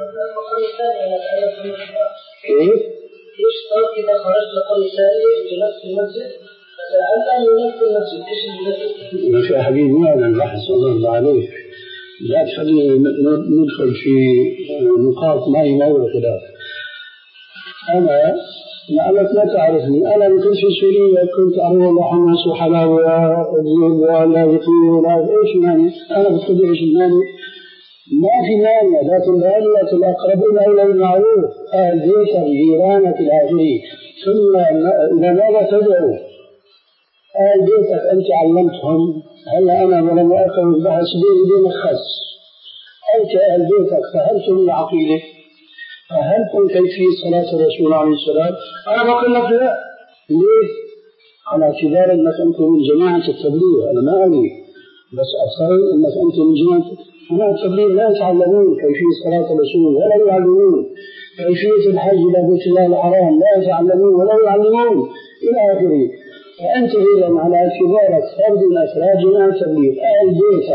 كيف؟ يشترط إذا خرجت قبل سائر جلست في المسجد فتعلم من نفس المسجد. إيش المسجد؟ يا حبيبي ما هذا البحث الله عليك، لا تخلينا ندخل في نقاط ما هي موضوع خلاف. أنا لعلك لا تعرفني، أنا كنت في سوريا كنت أروح لحمص وحلاوة ولا يقين ولا إيش ماني، أنا بتخذ إيش ماني، ما في مانع، لكن لعلك الأقربين أولى بالمعروف، أهل بيتك جيرانك الآخرين. ثم إذا ماذا تدعو؟ أهل بيتك أنت علمتهم. هلا أنا ولم أخذ البحث بيني بين الخاص، أنت أهل بيتك فهمتم العقيدة، فهمتم كيفية صلاة الرسول عليه السلام. أنا بقول لك لا. ليه؟ على اعتبار أنك أنت من جماعة التبليغ. أنا ما أدري، بس أفترض أنك أنت من جماعة التبليغ. لا يتعلمون كيفية صلاة الرسول ولا يعلمون كيفية الحج إلى بيت الله الحرام، لا يتعلمون ولا يعلمون إلى آخره. فأنت إذا على اعتبارك فرد من أفراد جماعة التبليغ، أهل بيتك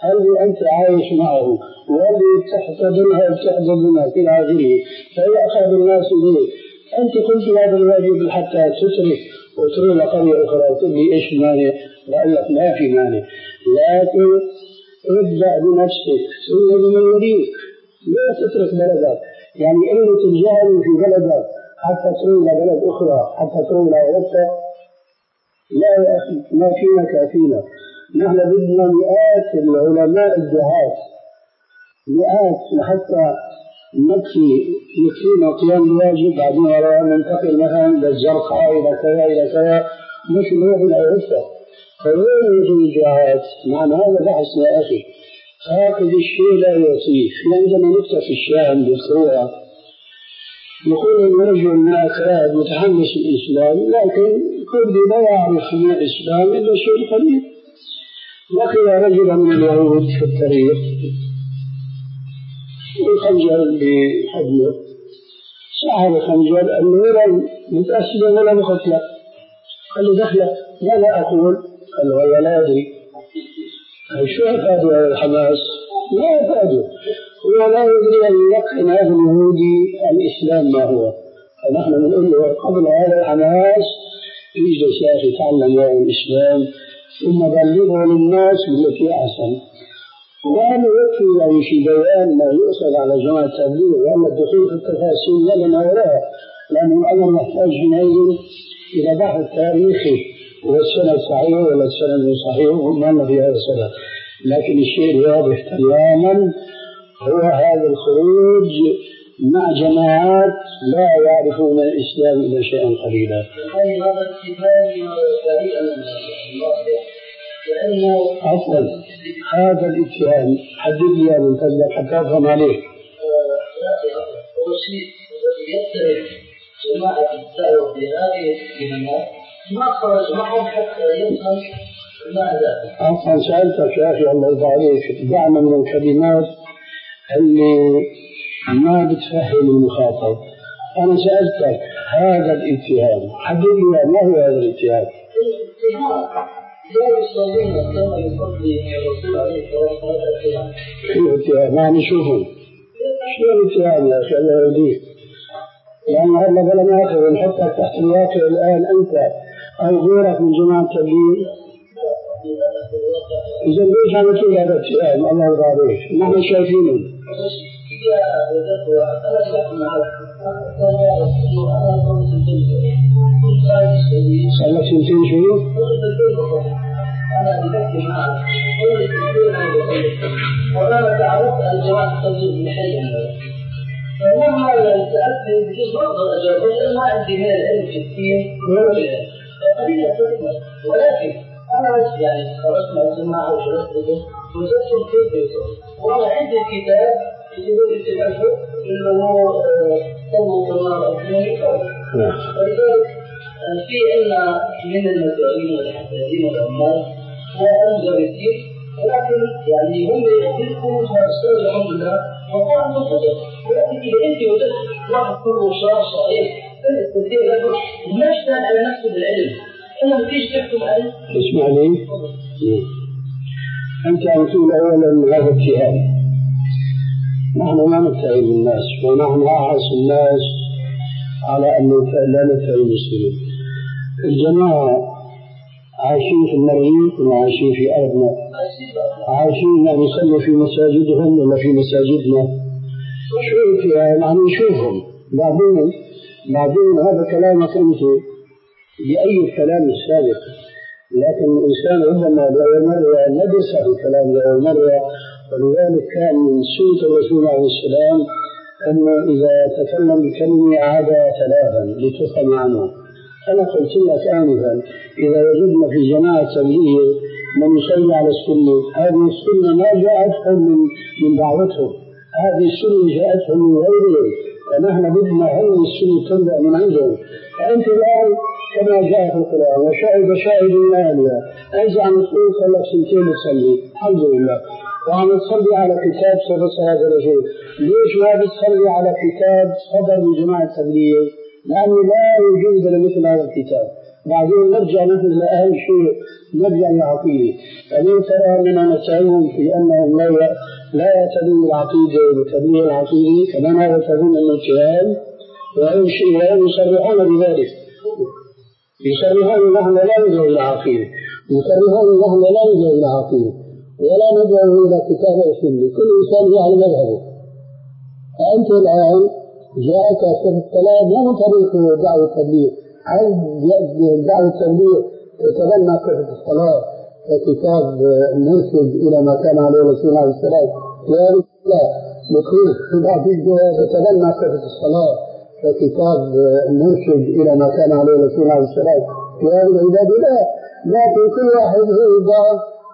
اللي أنت عايش معه واللي تحتضنها وتحتضنها في آخره فيأخذ الناس إليه. أنت قلت هذا الواجب حتى تترك وتروح لقرية أخرى وتقول لي إيش مانع؟ بقول لك ما في مانع، لكن ابدأ بنفسك ثم بمن يليك، لا تترك بلدك. يعني إلا تنجهل في بلدك حتى تروح إلى بلد أخرى حتى تروح إلى أوروبا؟ لا يا أخي، ما فينا كافينا. نحن بدنا مئات العلماء الدعاة، مئات حتى نكفي يكفينا قيام الواجب، بعدين وراء ننتقل مثلا للزرقاء إلى كذا إلى كذا، مش نروح إلى أوروبا. فوين يجوا الدعاة؟ معنى هذا بحث يا أخي، فاقد الشيء لا يعطيه. عندما نكتب في الشام بالقراءة يقول الرجل ما كان متحمس الإسلام، لكن كل لا يعرف من الإسلام إلا شيء قليل. لقي رجلا من اليهود في الطريق الخنجر بحضنه، سحب الخنجر، النور متأسدا ولا مقتلة. قال له دخلك؟ لا لا أقول. قال له والله لا أدري. شو أفادوا على الحماس؟ لا أفادوا، هو لا يدري أن يقن هذا اليهودي الإسلام ما هو. فنحن نقول له قبل هذا الحماس اجلس يا أخي تعلم يا الإسلام ثم بلغه للناس بالتي أحسن. وأنا يكفي يعني في بيان ما يؤخذ على جماعة التبليغ، وأما الدخول في التفاصيل ولا ما وراءها، لأنه الأمر يحتاج حينئذ إلى بحث تاريخي والسند صحيح ولا السند صحيح وما في هذا السند. لكن الشيء الواضح تماما هو هذا الخروج مع جماعات لا يعرفون الإسلام إلا شيئا قليلا. هذا الاتهام بريئا لأنه عفوا هذا الاتهام حدد لي من كذب حتى أفهم عليه. هو الشيء الذي يتهم جماعة الدعوة في هذه الكلمات ما خرج معهم حتى يفهم ماذا. عفوا سألتك يا أخي الله يرضى عليك، دعنا من الكلمات اللي ما بتفهم المخاطب. أنا سألتك هذا الاتهام حدد لي ما هو هذا الاتهام؟ الاتهام لا يصلون كما يصلي الرسول عليه الصلاة والسلام. شو الاتهام؟ ما نشوفهم. شو الاتهام يا أخي الله يهديك؟ لأن هذا بلا ناخذ نحطك تحت الواقع الآن أنت أو غيرك من جماعة التبليغ. إذا ليش عم تقول هذا الاتهام؟ الله يرضى عليك، نحن شايفينه. صار لك سنتين شنو؟ أنا بحكي معك وأنا تعرفت أن جماعة التبليغ محليا، فلما سألتني بجزء أفضل أجابة لأن ما عندي من العلم في الدين قليلا تكمل، ولكن أنا يعني خرجت مع الجماعة وجلست بهم وجدتهم كيف يصل، وأنا عندي كتاب اللي يكتب اللي هو طلب الله الديني، ولذلك في عندنا من المسؤولين والحساسين والعمال والمدرسين، ولكن يعني هم يحبون ويستوى الحمد لله وقال مصدر. ولكن إذا أنت وجدت واحد كله شرع صحيح فالاستثير له وما اشتغل على نفسه بالعلم أنا مفيش تحكم عليه. اسمع لي، أنت عم تقول أولا هذا اتهام. نحن ما نتهم الناس ونحن أحرص الناس على أن لا نتهم المسلمين. الجماعة عايشين في المريخ وعايشين في أرضنا، عايشين يعني يصلوا في مساجدهم ولا في مساجدنا. شو الاتهام؟ عم نشوفهم بعدين بعدين هذا كلامك أنت بأي الكلام السابق، لكن الإنسان ربما لأول مرة ندرس الكلام لأول مرة، ولذلك كان من سنة الرسول عليه السلام أنه إذا تكلم بكلمة عادها ثلاثا لتفهم عنه. أنا قلت لك آنفا إذا وجدنا في جماعة تبليغ من يصلي على السنة، هذه السنة ما جاءتهم من من دعوتهم، هذه السنة جاءتهم من غيرهم، فنحن بدنا هم السنة تنبع من عندهم. فأنت الآن كما جاء في القرآن وشاهد شاهد من أهلها، أنت عم تقول صلى الله سنتين تصلي الحمد لله، وعم تصلي على كتاب صدر صلاة الرسول. ليش ما بتصلي على كتاب صدر من جماعة التبليغ؟ لأنه لا وجود لمثل هذا الكتاب. بعدين نرجع نحن لأهم شيء، نرجع للعقيدة. أليس ترى أننا نسألهم في أنهم لا لا يعتبرون العقيدة بتبليغ العقيدة كما يعتبرون الاتهام، وهم يصرحون بذلك، يصرحون نحن لا ندعو إلى العقيدة، يصرحون نحن لا ندعو إلى العقيدة ولا ندعو إلى كتاب وسنة، كل إنسان يعلم مذهبه. فأنت الآن جاءك أشرف السلام لا من طريق دعوة التبليغ، عايز دعوة التبليغ تتبنى صفة الصلاة ككتاب مرشد إلى ما كان عليه رسول الله عليه السلام، يا لا بخير تتبنى صفة الصلاة ككتاب مرشد إلى ما كان عليه رسول الله عليه السلام، يا العباد لا، لكن كل واحد هو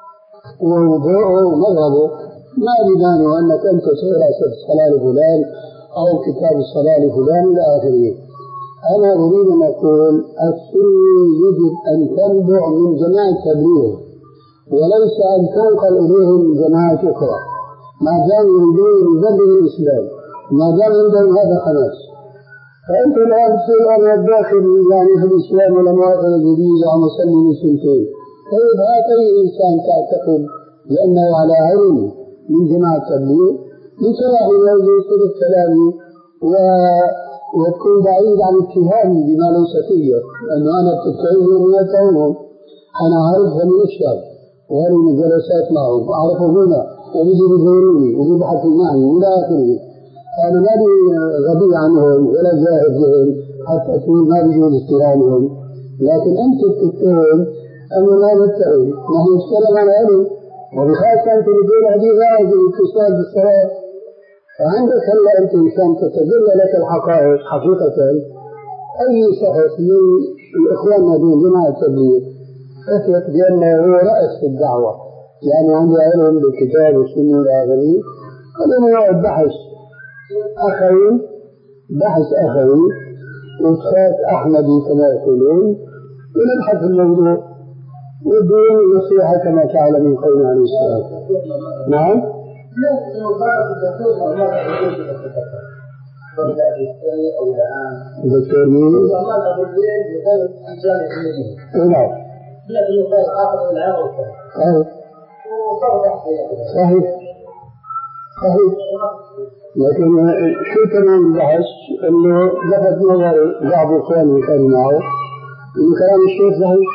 ووضوءه ومذهبه. ما بدانه أنك أنت تقرأ صفة الصلاة لفلان أو كتاب الصلاة لفلان إلى آخره. أنا أريد أن أقول السنة يجب أن تنبع من جماعة تبليغ وليس أن تنقل إليه من جماعة أخرى، ما دام يريدون يبلغ الإسلام، ما دام عندهم هذا خلاص. فأنت الآن تقول أنا الداخل يعني في الإسلام ولم أعطي الجديد عن مسلم سنتين، طيب هذا إنسان تعتقد لأنه على علم من جماعة التبليغ لشرح موجود في الكلام و... وتكون بعيد عن اتهامي بما ليس فيه، لأنه أنا بتتعلم من يتعلمهم، أنا أعرفها من الشر وهذه من جلسات معهم أعرفه هنا ويجي بزوروني ويجي بحثي معي إلى آخره. أنا ما لي غبي عنهم ولا جاهد لهم حتى تقول ما بيجوز اتهامهم، لكن أنت بتتهم أنه لا نتهم، نحن نتكلم عن علم وبخاصة أنت بتقول هذه غاية الاتصال بالصلاة. فعندك هلا أنت إنسان تتجلى لك الحقائق حقيقة. أي شخص من الإخوان دون جماعة التبليغ أثبت بأنه هو رأس في الدعوة، يعني عنده علم بالكتاب والسنة والآخرين، خلينا نقعد بحث أخوي بحث أخوي وإدخال أحمدي كما يقولون ونبحث الموضوع والدين نصيحة كما تعلم من قول عليه السلام. نعم دكتور مين؟ نعم صحيح صحيح. لكن شو تمام البحث انه لفت نظري بعض اخواني كانوا معه انه كلام الشيخ صحيح.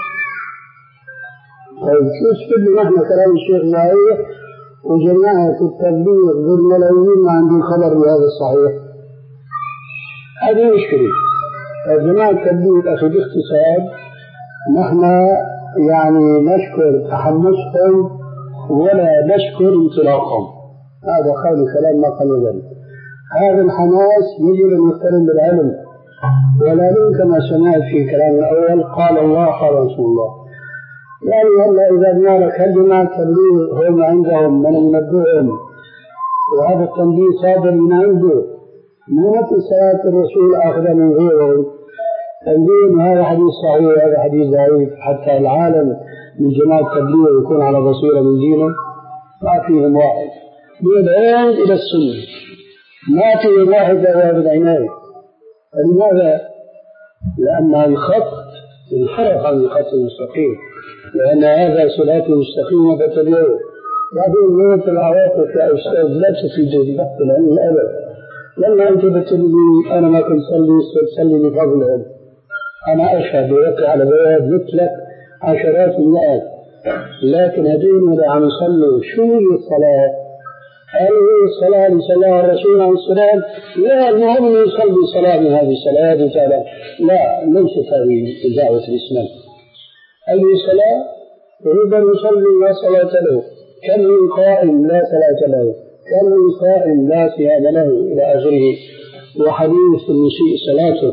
طيب شو استفدنا نحن كلام الشيخ صحيح وجماعة التبليغ بالملايين ما عندهم خبر بهذا الصحيح؟ هذه مشكلة. جماعة التبليغ أخي باختصار نحن يعني نشكر تحمسهم ولا نشكر انطلاقهم، هذا قول كلام ما قال ذلك. هذا الحماس يجب أن يقترن بالعلم، ولا كما سمعت في كلام الأول قال الله قال رسول الله. يعني هلا إذا نالك هل جماعة التبليغ هم عندهم من ينبئهم وهذا التنبيه صادر من عنده، مو مثل صلاة الرسول أخذ من غيره تنبيه هذا حديث صحيح هذا حديث ضعيف حتى العالم من جماعة التبليغ يكون على بصيرة من دينه. ما فيهم واحد من العين إلى السنة، ما فيهم واحد له بالعناية. لماذا؟ لأن الخط انحرف عن الخط المستقيم، لأن هذا صراط مستقيم فتبعوه. بعدين نوت العواطف يا أستاذ لا تفيد البحث العلمي أبدا. لما أنت بتقولي أنا ما كنت صلي صلي لفضلهم، أنا أشهد ويقع على بياد مثلك عشرات المئات، لكن هدين إذا عم يصلوا شو هي الصلاة؟ هل هي الصلاة لصلاة الرسول عليه السلام؟ لا، المهم يصلي صلاة من هذه الصلاة وتعالى. لا، ليست هذه دعوة الإسلام. أي صلاة يريد أن يصلي لا صلاة له، كم من قائم لا صلاة له، كم من قائم لا صيام له إلى آخره. وحديث المسيء صلاته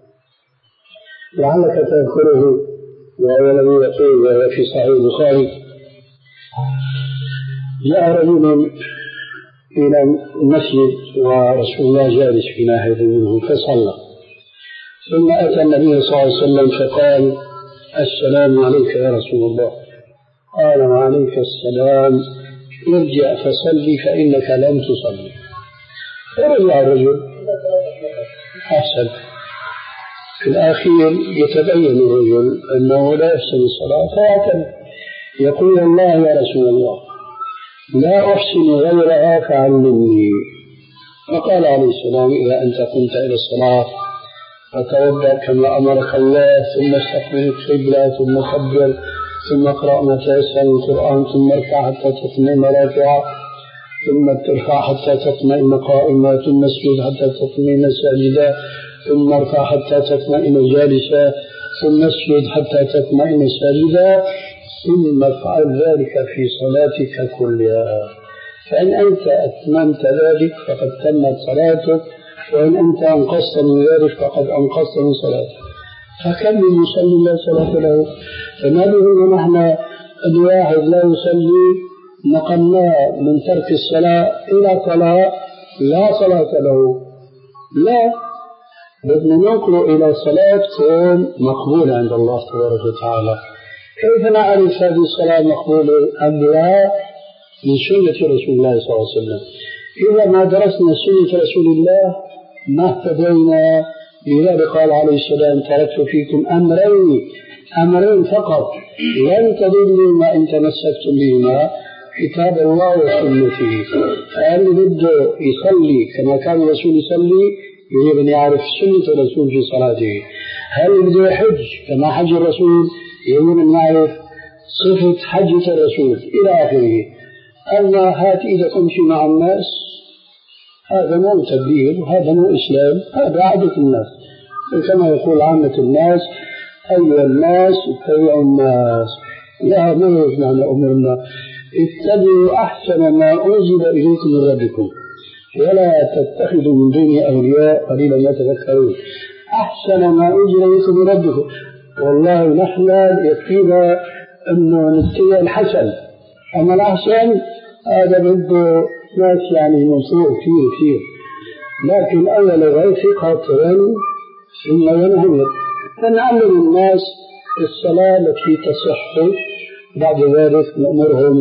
لعلك تذكره وهو الذي يقول في صحيح البخاري: جاء رجل إلى المسجد ورسول الله جالس في ناحية منه فصلى، ثم أتى النبي صلى الله عليه وسلم فقال: السلام عليك يا رسول الله. قال: وعليك السلام، ارجع فصلي فإنك لم تصلي. فرجع الرجل. أحسن. في الأخير يتبين الرجل أنه لا يحسن الصلاة فيعتذر يقول الله يا رسول الله لا أحسن غيرها فعلمني. فقال عليه السلام إذا أنت قمت إلى الصلاة فتوضأ كما أمرك الله ثم استقبل القبلة ثم كبر ثم اقرأ ما تيسر من القرآن ثم اركع حتى تطمئن راكعا ثم ترفع حتى تطمئن قائما ثم اسجد حتى تطمئن ساجدا ثم ارفع حتى تطمئن جالسا ثم اسجد حتى تطمئن ساجدا ثم افعل ذلك في صلاتك كلها. فإن أنت أتممت ذلك فقد تمت صلاتك وإن أنت أنقصت من ذلك فقد أنقصت من صلاتك. فكم من يصلي لا صلاة له؟ فما به نحن الواحد لا يصلي نقلناه من ترك الصلاة إلى صلاة لا صلاة له. لا، بدنا ننقل إلى صلاة تكون مقبولة عند الله تبارك وتعالى. كيف نعرف هذه الصلاة مقبولة أم لا؟ من سنة رسول الله صلى الله عليه وسلم. إذا ما درسنا سنة رسول الله ما اهتدينا. لذلك قال عليه السلام تركت فيكم أمرين أمرين فقط لن تضلوا ما إن تمسكتم بهما كتاب الله وسنته. فأنا بده يصلي كما كان الرسول يصلي يجب أن يعرف سنة الرسول في صلاته. هل بده يحج كما حج الرسول يجب أن نعرف صفة حجة الرسول إلى آخره. أما هات إذا تمشي مع الناس هذا مو تبليغ وهذا مو إسلام، هذا عادة الناس. كما يقول عامة الناس أيها الناس اتبعوا الناس. لا مو معنى أمرنا اتبعوا أحسن ما أنزل إليكم من ربكم ولا تتخذوا من دونه أولياء قليلا ما تذكرون. أحسن ما أنزل إليكم من ربكم. والله نحن يكفينا أنه نتبع الحسن، أما الأحسن هذا بده ناس يعني منصور كثير كثير. لكن أول غير قطرا ثم ينهمر. فنعلم الناس الصلاة التي تصح. بعد ذلك نأمرهم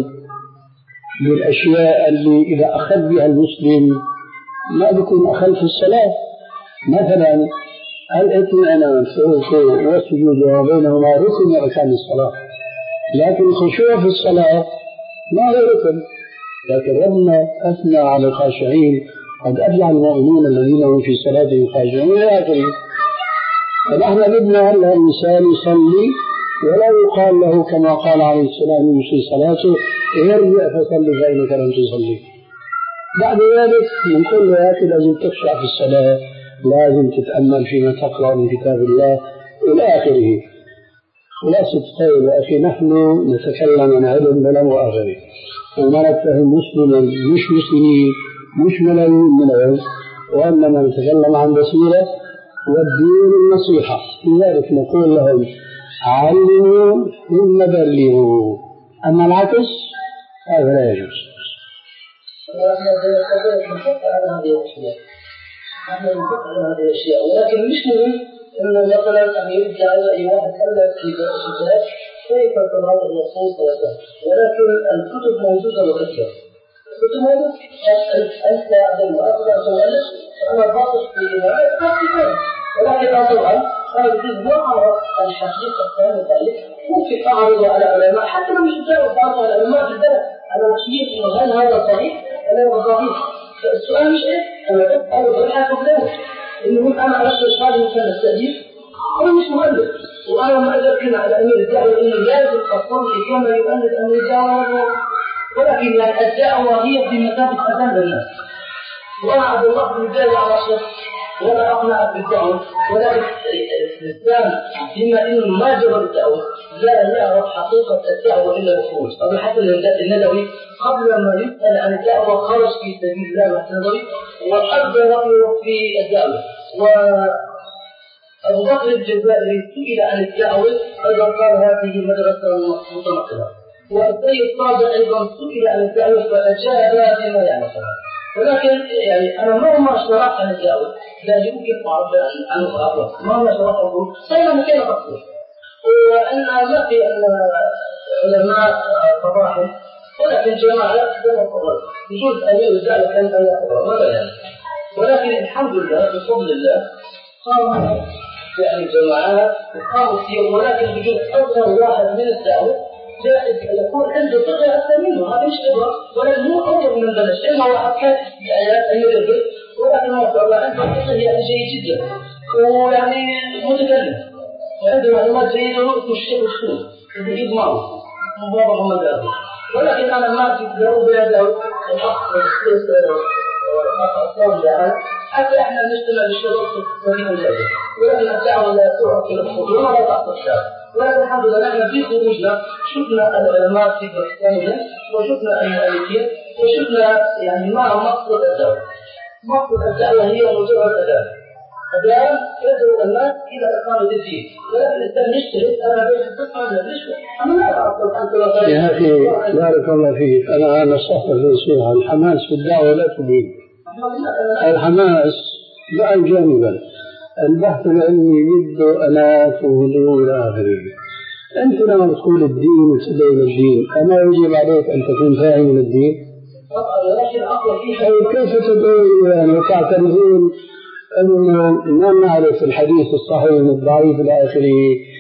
بالأشياء اللي إذا أخذ بها المسلم ما بيكون أخذ في الصلاة. مثلا الاطمئنان في الركوع والسجود وبينهما ركن من أركان الصلاة، لكن الخشوع في الصلاة ما هو ركن. لكن ربنا أثنى على الخاشعين قد أفلح المؤمنون الذين هم في صلاتهم خاشعون إلى آخره. فنحن بدنا هلا الإنسان يصلي ولا يقال له كما قال عليه السلام يمشي صلاته ارجع فصلي فإنك لم تصلي. بعد ذلك نقول له يا أخي لازم تخشع في الصلاة، لازم تتأمل فيما تقرأ من كتاب الله إلى آخره. خلاصة قول يا أخي نحن نتكلم عن علم بلا مؤاخذة وما نتهم مسلما مش مسلمين مش ملايين من العلم، وإنما نتكلم عن بصيرة والدين النصيحة. لذلك نقول لهم علموا ثم بلغوا، أما العكس هذا لا يجوز. نحن نفكر على هذه الأشياء، ولكن مش مهم إنه مثلا أن يرجع أي واحد ألف في الكتاب كيف تنظر النصوص وكذا، ولكن الكتب موجودة وكثيرة. الكتب موجودة أنت عبد المؤخر تؤلف أنا باطل في إمامات كثيرة، ولكن طبعا هذا الجزء ما عرف الحقيقة الثانية ذلك. ممكن أعرض على علماء حتى لو مش جاوب بعض العلماء في البلد على مسؤولية إنه هل هذا صحيح ولا هو ضعيف. السؤال مش إيه أنا أسأل وأبحث قبله إنه أنا أردت إشغال مثل التأديب أنا مش مؤلف، وأنا ما أدركنا على أمير الدعوة إنه لازم أصلي كما يؤلف أمير الدعوة، ولكن يعني الدعوة هي في مثابة أذان للناس. وأنا عبد الله بن الدعوة على شيخ ولا أقنع بالدعوة، ولكن الإسلام بما إنه ما جرى الدعوة لا يعرف حقيقة الدعوة إلا الخروج. أبو حسن الندوي قبل ما يسأل عن الدعوة خرج في سبيل الله واعتذر وأبدى رأيه في الدعوة. وأبو بكر الجزائري سئل عن الدعوة أيضا قال هذه مدرسة متنقلة. والسيد صادق أيضا سئل عن الدعوة فأجاب بما يعرفها. ولكن يعني أنا مهما شرحت عن الدعوة لا يمكن أعبر عن الأخوة، مهما شرحت أقول سيما كيف أقول وأن ما في أن علماء فضاحل، ولكن جماعة لا تقدر الفضل يجوز أن يرجع لك أن يأخذ ماذا يعني. ولكن الحمد لله بفضل الله قام يعني جماعات وقاموا فيهم، ولكن بجد أصغر واحد من الدعوة جائز أن يكون عنده ثقة أكثر منه، هذا مش خبرة، ولكن مو أول من بلش، إما واحد كان في آيات أن يدرس، ولكن ما شاء الله عنده ثقة يعني جيد جدا، ويعني متكلم، وعنده معلومات جيدة ويؤتي الشيخ الشيخ، يجيب معه، مبارك محمد أبو. ولكن أنا ما كنت له بهذا الأخ أصلا جاهل، حتى إحنا نجتمع بالشروط الصحيحة الجاهلة، ولكن الدعوة لا تؤثر الحضور ولا تأثر الشعب. ولكن الحمد لله نحن في خروجنا شفنا العلماء في باكستان وشفنا المؤلفين وشفنا يعني ما مقصد الدعوة. مقصد الدعوة هي مجرد أداة. أداة يدعو الناس إلى إقامة الدين، ولكن الإنسان يشترك أنا بيت القسمة للنشوة. أنا لا أعرف أنت لا يا أخي بارك الله فيك، أنا نصحت في نصيحة، الحماس في الدعوة لا تبين. الحماس دع جانبا، البحث العلمي بده أنات وهدوء إلى آخره. أنت لما تقول الدين وتدين الدين، أما يجب عليك أن تكون فاهم الدين؟ أي كيف تدعون يعني وتعترضون أنه ما نعرف الحديث الصحيح من الضعيف إلى آخره؟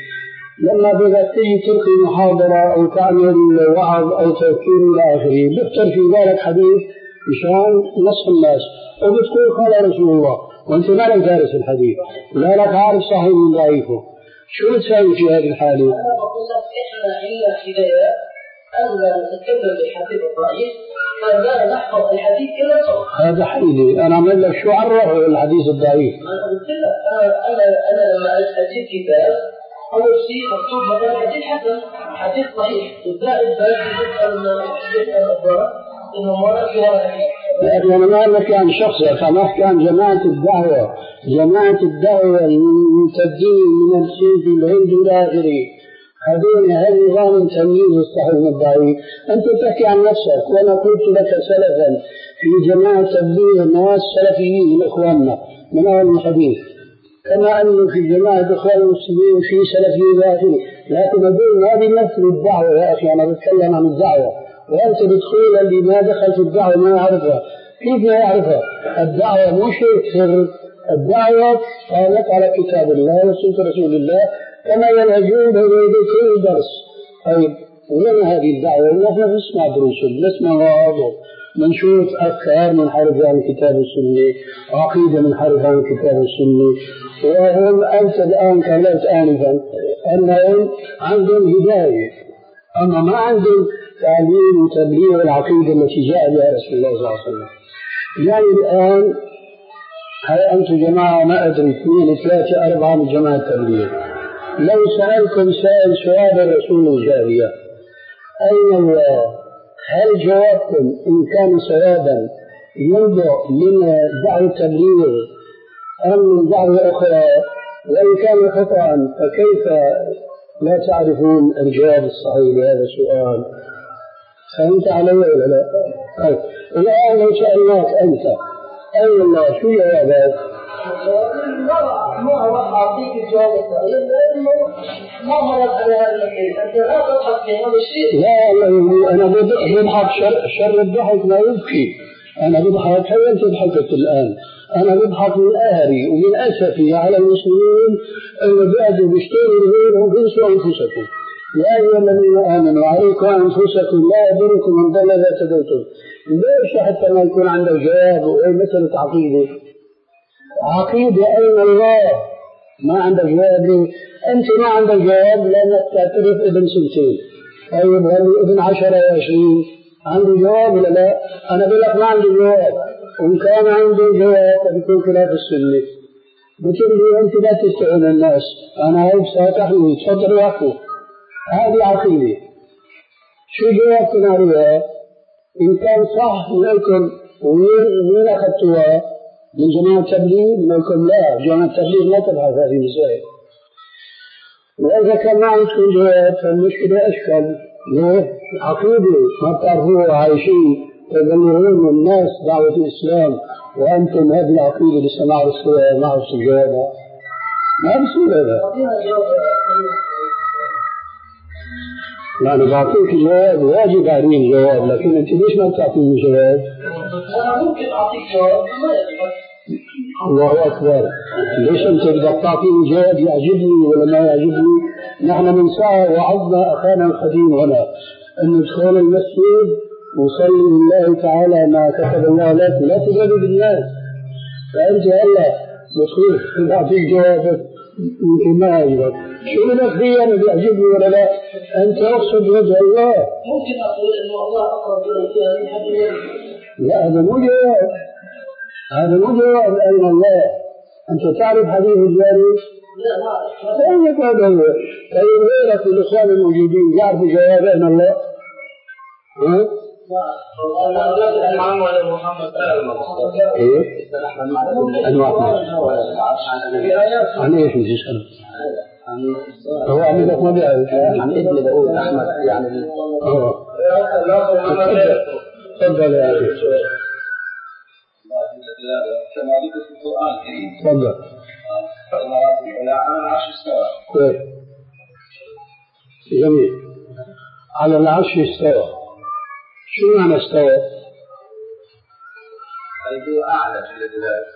لما بدك تيجي تلقي محاضرة أو تعمل وعظ أو تذكير إلى آخره، بيخطر في بالك حديث مشان نصح الناس، وبتقول قال رسول الله، وأنت ما لك دارس الحديث، لا لك عارف صحيح من ضعيفه، شو بتساوي في هذه الحالة؟ أنا بقول لك إحنا عندنا هداية ألا نتكلم بالحديث الضعيف، فلا نحفظ الحديث إلا صح. هذا حيلي، أنا أعمل لك شو عرف الحديث الضعيف؟ أنا قلت لك أنا أنا أنا لما أجيب كتاب أول شيء مكتوب مثلا حديث حسن، حديث صحيح، والزائد بيسأل يسأل الأخبار إنه ما في هذا الحديث. لكن أنا ما أقول لك عن شخص، أنا أحكي عن جماعة الدعوة، جماعة الدعوة الممتدين من الصين في الهند إلى آخره، هذول هذا نظام تمييز الصحيح من الضعيف. أنت تحكي عن نفسك، وأنا قلت لك سلفا في جماعة تبليغ الناس سلفيين من إخواننا من أهل الحديث، كما أنه في جماعة إخوان المسلمين في سلفيين إلى آخره، لكن هذول هذه مثل الدعوة يا أخي، أنا بتكلم عن الدعوة، وأنت بتقول اللي ما دخل في الدعوة ما يعرفها. كيف ما يعرفها؟ الدعوة مو شيء سر، الدعوة قامت على كتاب الله وسنة رسول الله كما ينهجون بين يدي كل درس. طيب ولنا هذه الدعوة؟ نحن نسمع دروس، نسمع مواعظ، منشوف أفكار منحرفة عن كتاب السنة، عقيدة منحرفة عن كتاب السنة، وهم أنت الآن كلمت آنفا أنهم عندهم هداية، أما ما عندهم تعليم وتبليغ العقيدة التي جاء بها رسول الله صلى الله عليه وسلم. يعني الآن هل أنتم جماعة ما أدري اثنين ثلاثة أربعة من جماعة التبليغ، لو سألكم سائل سؤال الرسول الجارية أين الله، هل جوابكم إن كان صوابا ينبع من دعوة التبليغ أم من دعوة أخرى؟ وإن كان خطأ فكيف لا تعرفون الجواب الصحيح لهذا السؤال؟ فهمت علي ولا لا؟ طيب الآن لو سألناك أنت أين الله، شو جوابك؟ ما راح أعطيك الجواب الصحيح لأنه ما مرت على هذا المكان، أنت لا تضحك في هذا الشيء. لا أنا بضحك شر, شر الضحك لا يبكي، أنا بضحك هل أنت ضحكت الآن، أنا بضحك من قهري ومن أسفي على المسلمين اللي بيقعدوا بيشتروا غيرهم بينسوا أنفسكم. يا أيها الذين آمنوا عليكم أنفسكم لا يضركم من ضل إذا اهتديتم. ليش حتى ما يكون عندك جواب وأي مسألة عقيدة؟ عقيدة أين الله؟ ما عندك جواب ليه؟ أنت ما عندك جواب لأنك تعترف ابن سنتين، طيب هل ابن عشرة وعشرين عنده جواب ولا لا؟ أنا بقول لك ما عندي جواب، وإن كان عنده جواب فبيكون خلاف السنة. بتقول لي أنت لا تستعين الناس، أنا هيك ساتحني تفضل وقفوا، هذه عقيدة. شو جوابكم عليها؟ إن كان صح لكم وين أخذتوها؟ من جماعة التبليغ؟ لكم لا، جماعة التبليغ لا تبحث هذه المسائل. وإذا كان ما عندكم جواب فالمشكلة أشكال. ليه؟ عقيدة ما بتعرفوها عايشين تبلغون الناس دعوة الإسلام وأنتم هذه العقيدة لسه ما عرفتوها ما عرفتوا جوابها، ما بصير هذا. يعني بعطيك جواب واجب عليه الجواب، لكن أنت ليش ما بتعطيني جواب؟ أنا ممكن أعطيك جواب ما يجب. الله أكبر. ليش أنت بدك تعطيني جواب يعجبني ولا ما يعجبني؟ نحن من ساعة وعظنا أخانا القديم هنا أن ندخل المسجد وصلي لله تعالى ما كتب الله لك ولا تبرد بالناس. فأنت هلا بتخوف تعطيك جوابك يمكن ما يعجبك. شو بدك فيه أنا بيعجبني ولا لا؟ أنت أقصد وجه الله. ممكن أقول إنه الله أقرب إليك من حبل. لا هذا مو جواب، هذا مو جواب. أين الله؟ أنت تعرف حديث الجاري؟ لا ما أعرف. أين هذا هو؟ طيب غيرك الإخوان الموجودين يعرفوا جواب أين الله؟ ها؟ إيه؟ أنواع عن إيش بتسأل؟ هو عم لك ما بيعرف عن ابن بقول أحمد يعني. آه. تفضل يا أخي. تفضل. كويس. جميل. على العرش استوى. شو معنى استوى؟ هو أعلى جل جلاله.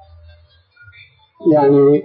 يعني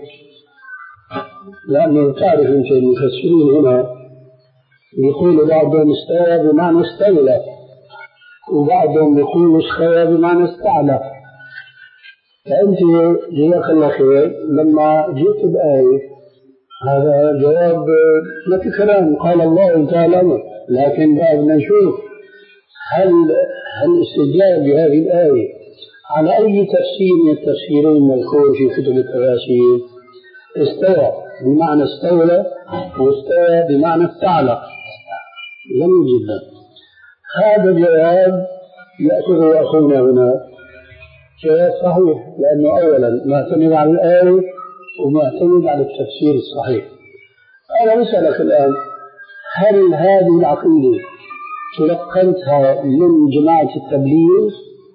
لأنه تعرف أنت المفسرين هنا يقولوا بعضهم استوى بمعنى استولى، وبعضهم يقولوا استوى بمعنى استعلى. فأنت جزاك الله خير لما جئت بآية هذا جواب ما في كلام، قال الله تعالى، لكن بعدنا نشوف هل هل الاستدلال بهذه الآية على أي تفسير من التفسيرين المذكور في كتب التفاسير؟ استوى بمعنى استولى واستوى بمعنى استعلى. جميل جدا. هذا الجواب يأخذه أخونا هنا جواب صحيح، لأنه أولا معتمد على الآية ومعتمد على التفسير الصحيح. أنا بسألك الآن، هل هذه العقيدة تلقنتها من جماعة التبليغ؟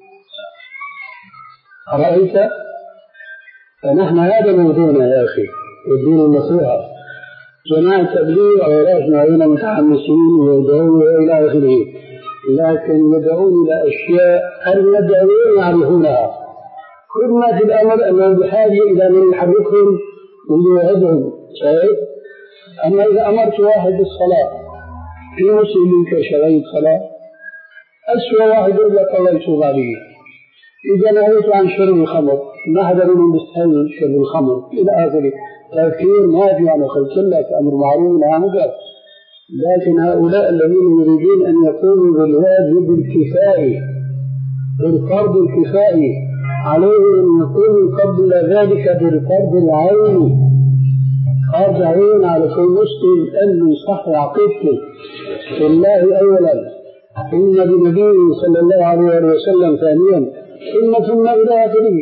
أرأيت؟ فنحن هذا موضوعنا يا أخي، والدين النصيحة. جماعة التبليغ أولادنا هنا متحمسين ويدعون إلى آخره، لكن يدعون إلى أشياء المدعوين يعرفونها. كل ما في الأمر أنهم بحاجة إلى من يحركهم ويوعدهم. شايف؟ أما إذا أمرت واحد بالصلاة في مسلم كشريط صلاة، أسوأ واحد يقول لك الله يتوب عليه. إذا نهيت عن شرب الخمر، ما حدا منهم بيستحل شرب الخمر إلى آخره. تذكير ناجي عن قلت لك أمر معروف ونهي عن منكر. لكن هؤلاء الذين يريدون أن يقوموا بالواجب الكفائي بالفرض الكفائي عليهم أن يقوموا قبل ذلك بالفرض العيني. فرض عين على كل مسلم أن يصح عقيدته بالله أولا، إن بنبيه صلى الله عليه وسلم ثانيا، ثم ثم إلى آخره.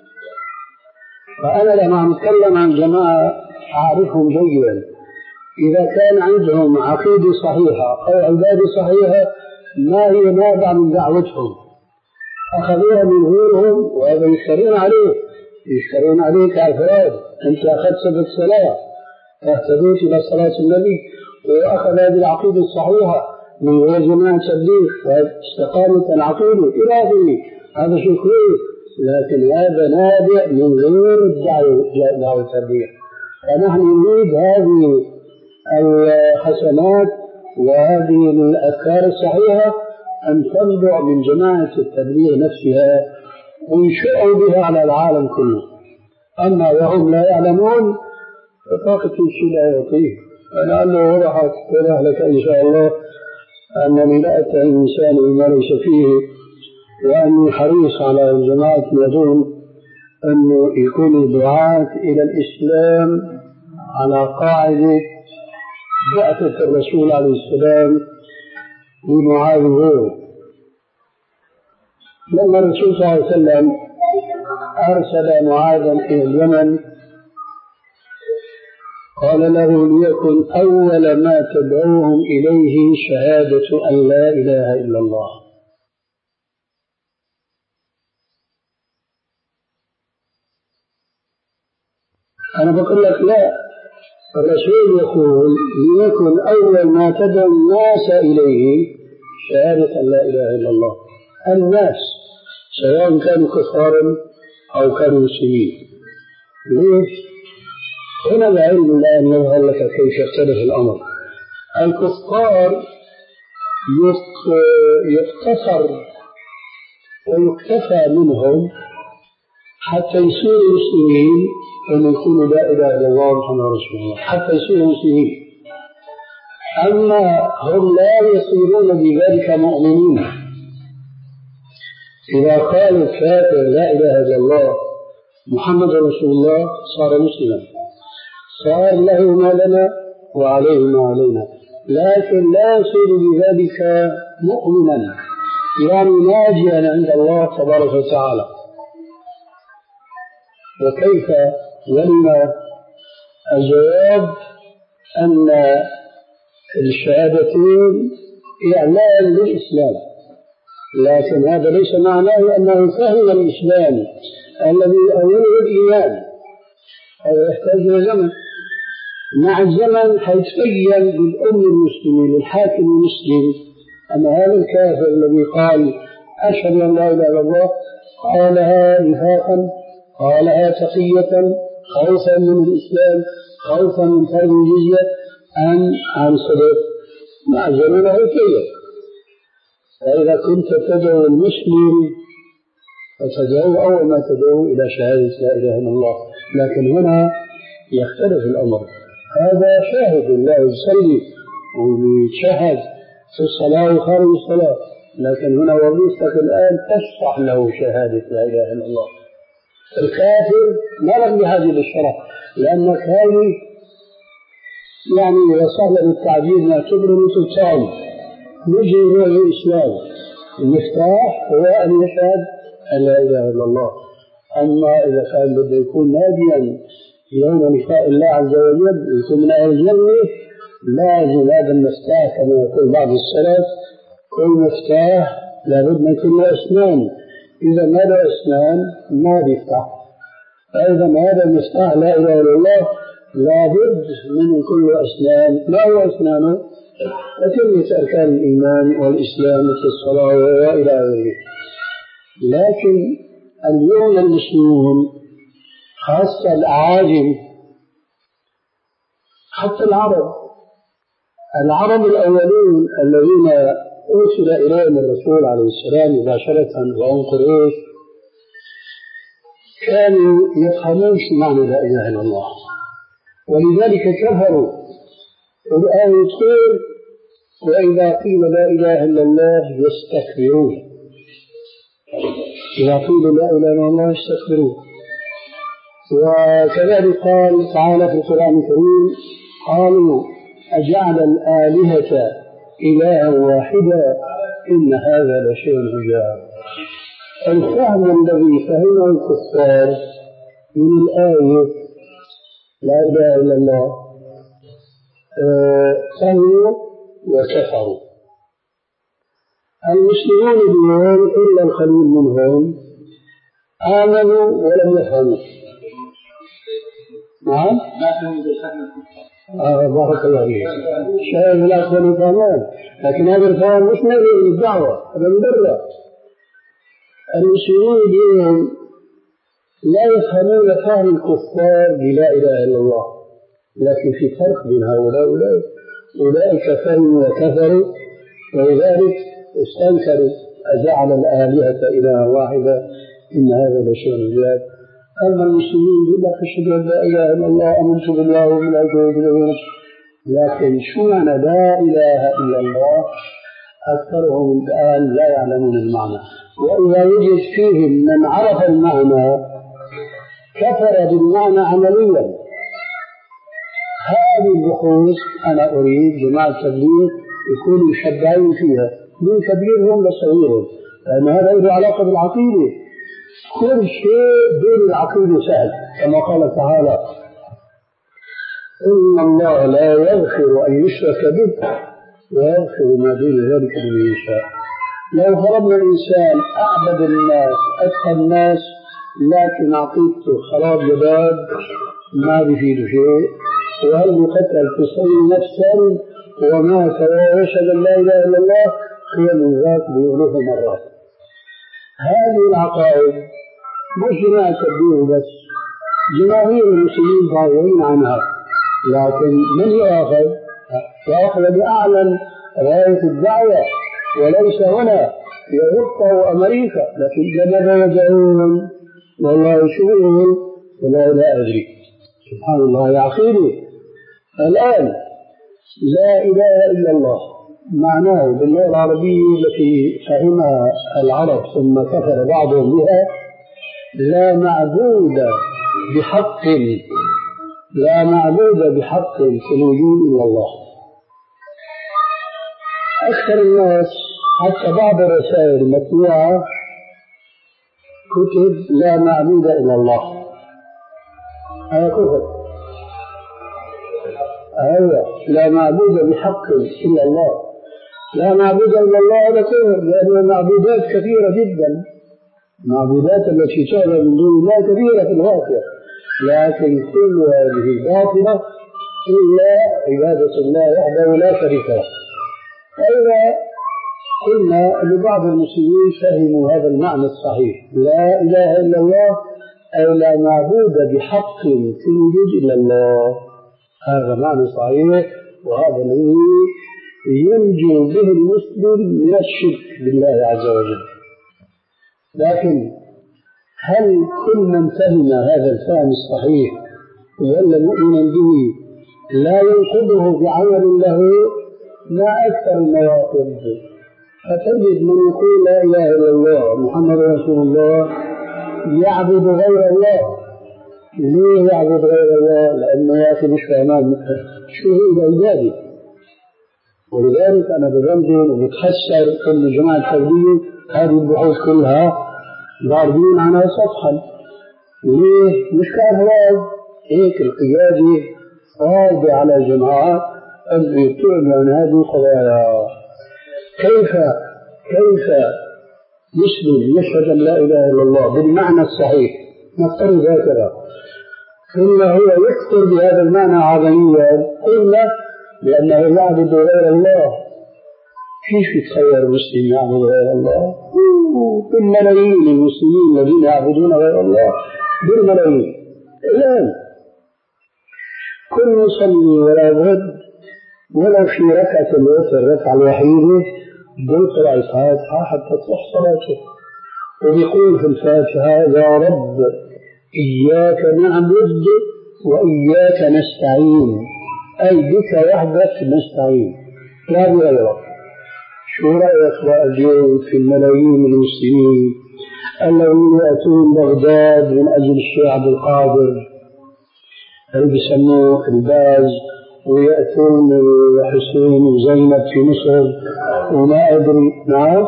فأنا لما أتكلم عن جماعة أعرفهم جيدا، إذا كان عندهم عقيدة صحيحة أو عبادة صحيحة ما هي نابعة من دعوتهم، أخذوها من غيرهم وهذا يشترون عليه يشترون عليه كأفراد. أنت أخذت سبب صلاة فاهتديت إلى صلاة النبي، وأخذ هذه العقيدة الصحيحة من غير جماعة تبليغ واستقامت العقيدة إلى آخره. هذا شيء كويس، لكن هذا نابع من غير الدعوة التبليغ. فنحن نريد هذه الحسنات وهذه الأفكار الصحيحة أن تنبع من جماعة التبليغ نفسها وينشئوا بها على العالم كله. أما وهم لا يعلمون فطاقة الشيء لا يعطيه. فلعله وضحت لك إن شاء الله أنني لا أتهم الإنسان بما ليس فيه، وأني حريص على الجماعة يدون أنه يكون الدعاة إلى الإسلام على قاعدة بعثة الرسول عليه السلام لمعاذ غيره. لما الرسول صلى الله عليه وسلم أرسل معاذا إلى اليمن قال له ليكن أول ما تدعوهم إليه شهادة أن لا إله إلا الله. أنا بقول لك لا، الرسول يقول ليكن أول ما تدعو الناس إليه شهادة أن لا إله إلا الله. الناس سواء كانوا كفارا أو كانوا مسلمين. ليش؟ هنا العلم الآن يظهر لك كيف يختلف الأمر. الكفار يقتصر ويكتفى منهم حتى يصيروا مسلمين أن يكونوا لا إله إلا الله محمد رسول الله، حتى يصيروا مسلمين. أما هم لا يصيرون بذلك مؤمنين. إذا قال الكافر لا إله إلا الله محمد رسول الله صار مسلما، صار له ما لنا وعليه ما علينا، لكن لا يصير بذلك مؤمنا يعني ناجيا عند الله تبارك وتعالى. وكيف؟ ولما الجواب أن الشهادتين إعلان للإسلام، لكن هذا ليس معناه أنه فهم الإسلام الذي أوله الإيمان، هذا يحتاج إلى زمن. مع الزمن حيتبين للأم المسلمين للحاكم المسلم أن هذا الكافر الذي قال أشهد أن لا إله إلا الله قالها نفاقا، قالها تقية، خوفا من الإسلام، خوفا من فرض الجزية، أن عن صدق. مع الزمن هيتبين. فإذا كنت تدعو المسلم فتدعو أول ما تدعو إلى شهادة لا إله إلا الله، لكن هنا يختلف الأمر. هذا شاهد الله يصلي ويشهد في الصلاة وخارج الصلاة، لكن هنا وظيفتك الآن تشرح له شهادة لا إله إلا الله. الكافر ما لم بهذه الشرف، لأن كافر يعني وصل بالتعبير نعتبره مثل صام يجي إلى الإسلام. المفتاح هو أن يشهد أن لا إله إلا الله. أما إذا كان بده يكون ناجيا يوم لقاء الله عز وجل يكون من أهل الجنة، لازم هذا المفتاح كما يقول بعض السلف كل مفتاح لابد من يكون له أسنان، إذا ما له أسنان ما بيفتح. فإذا هذا المفتاح لا إله إلا الله لابد من يكون له أسنان. ما هو أسنانه؟ أتمة أركان الإيمان والإسلام مثل الصلاة وإلى آخره. لكن اليوم المسلمون خاصة الأعاجم حتى العرب العرب الأولين الذين أرسل إليهم الرسول عليه السلام مباشرة وهم قريش كانوا يفهمون شو معنى لا إله إلا الله، ولذلك كفروا. الآن يقول وإذا قيل لا إله إلا الله يستكبرون، إذا قيل لا إله إلا الله يستكبرون. وكذلك قال تعالى في القرآن الكريم قالوا أجعل الآلهة إلها واحدا إن هذا لشيء عجاب. الفهم الذي فهمه الكفار من الآية لا إله إلا الله فهموا وكفروا. المسلمون اليوم إلا القليل منهم آمنوا ولم يفهموا. نعم؟ آه بارك الله فيك. شاهد الأخوة الفهمان، لكن هذا الفهم مش من الدعوة، هذا مدرة. المسلمون اليوم لا يفهمون فهم الكفار بلا إله إلا الله، لكن في فرق بين هؤلاء وأولئك. أولئك فهموا وكفروا ولذلك استنكروا أجعل الآلهة إلها واحدة إن هذا لشيء عجاب. أما المسلمين يقول لك أشهد أن لا إله إلا الله آمنت بالله وبالملائكة وباليوم، لكن شو معنى لا إله إلا الله أكثرهم الآن لا يعلمون المعنى. وإذا وجد فيهم من عرف المعنى كفر بالمعنى عمليا. هذه البحوث أنا أريد جماعة التبليغ يكونوا يشبعون فيها من كبيرهم لصغيرهم، لأن هذا له علاقة بالعقيدة. كل شيء بين العقيدة سهل، كما قال تعالى إن الله لا يغفر أن يشرك به ويغفر ما دون ذلك لمن يشاء. لو فرضنا الإنسان أعبد الناس أتقى الناس لكن عقيدته خراب يباد ما بيفيد شيء، وهل قتل تسعين نفسا ومات ويشهد أن لا إله إلا الله هي من ذات بألوف مرات. هذه العقائد مش جماعة تبليغ بس، جماهير المسلمين ضايعين عنها، لكن من يأخذ؟ يأخذ بأعلن راية الدعوة، وليس هنا في أوروبا وأمريكا، لكن لماذا يدعون؟ والله شؤون ولا لا أدري. سبحان الله يا عقيدي. الآن لا إله إلا الله معناه باللغة العربية التي فهمها العرب ثم كفر بعضهم بها، لا معبود بحق لا معبود بحق في الوجود إلا الله. أكثر الناس حتى بعض الرسائل المطبوعة كتب لا معبود إلا الله، هذا كفر. أيوة، لا معبود بحق إلا الله، لا معبود إلا الله هذا كفر، لأن المعبودات كثيرة جدا، المعبودات التي تعبد من دون الله كثيرة في الواقع، لكن كل هذه باطلة إلا عبادة الله وحده لا شريك له. فإذا قلنا لبعض المسلمين فهموا هذا المعنى الصحيح، لا إله إلا الله أي لا معبود بحق في الوجود إلا الله، هذا معنى صحيح، وهذا الذي ينجو به المسلم من الشرك بالله عز وجل. لكن هل كل من فهم هذا الفهم الصحيح وظل مؤمنا به لا ينقضه بعمل له؟ ما أكثر المواقف فتجد من يقول لا إله إلا الله محمد رسول الله يعبد غير الله. ليه يعبد غير الله؟ لأنه يا أخي مش فاهمان شو هي العبادة. ولذلك أنا ببندل وبتخسر أن جماعة التبليغ هذه البحوث كلها ضاربين عنها سطحا. ليه؟ مش كان هواي هيك القيادة راضي على الجماعات أن يبتعدوا عن هذه القضايا. كيف كيف مسلم يشهد أن لا إله إلا الله بالمعنى الصحيح نفترض هكذا ثم هو يكفر بهذا المعنى عظيميا؟ قلنا لأنه يعبد غير الله. كيف يتخير مسلم يعبد غير الله؟ بالملايين المسلمين الذين يعبدون غير الله بالملايين. الآن كل يصلي ولا بد ولو في ركعة الوتر الركعة الوحيدة بيقرأ الفاتحة حتى تصح صلاته، وبيقول في الفاتحة يا رب إياك نعبد وإياك نستعين، أي بك وحدك نستعين لا بغيرك. شو رأيك بقى اليوم في الملايين المسلمين الذين يأتون بغداد من أجل الشيخ عبد القادر اللي بيسموه الباز، ويأتون حسين وزينب في مصر وما أدري. نعم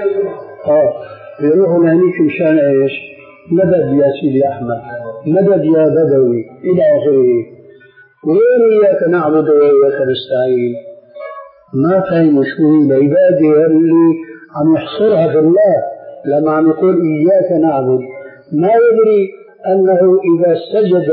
آه يروحوا لهنيك مشان إيش؟ مدد يا سيدي أحمد، مدد يا بدوي إلى آخره. وين إياك نعبد وإياك نستعين؟ ما فهموا شو هي العبادة اللي عم يحصرها في الله لما عم يقول إياك نعبد. ما يدري أنه إذا سجد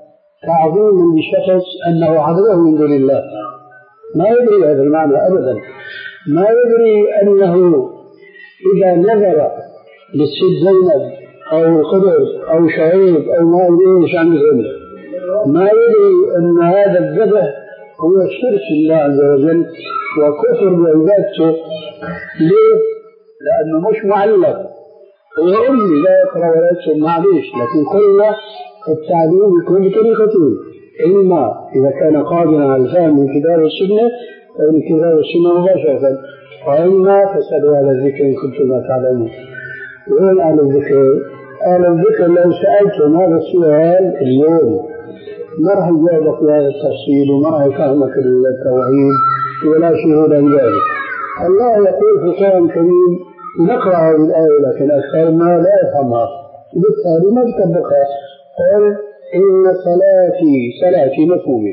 تعظيما لشخص أنه عبده من دون الله، ما يدري هذا المعنى أبدا. ما يدري أنه إذا نذر للسيد زينب أو خضر أو شعيب أو ما يدري إيش عن ذلك، ما يدري أن هذا الذبح هو شرك الله عز وجل وكفر بعبادته. ليه؟ لأنه مش معلق، هو أمي لا يقرأ ولا يكتب معليش، لكن كلنا التعليم يكون بطريقتين، إما إذا كان قادرا على الفهم من كتاب السنة أو من كتاب السنة مباشرة، وإما فاسألوا أهل الذكر إن كنتم لا تعلمون. وين أهل الذكر؟ أهل الذكر لو سألتم هذا السؤال اليوم ما راح يجاوبك بهذا التفصيل وما راح يفهمك التوحيد ولا شيء من ذلك. الله يقول في القرآن الكريم نقرأ هذه الآية لكن أكثر ما لا يفهمها، بالتالي ما تطبقها. قال إن صلاتي صلاتي مفهومة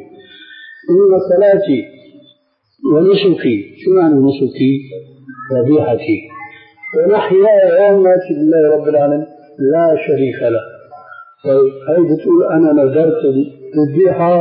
إن صلاتي ونسكي. شو معنى نسكي؟ ذبيحتي ونحياي ومماتي لله رب العالمين لا شريك له. طيب هي بتقول أنا نذرت الذبيحة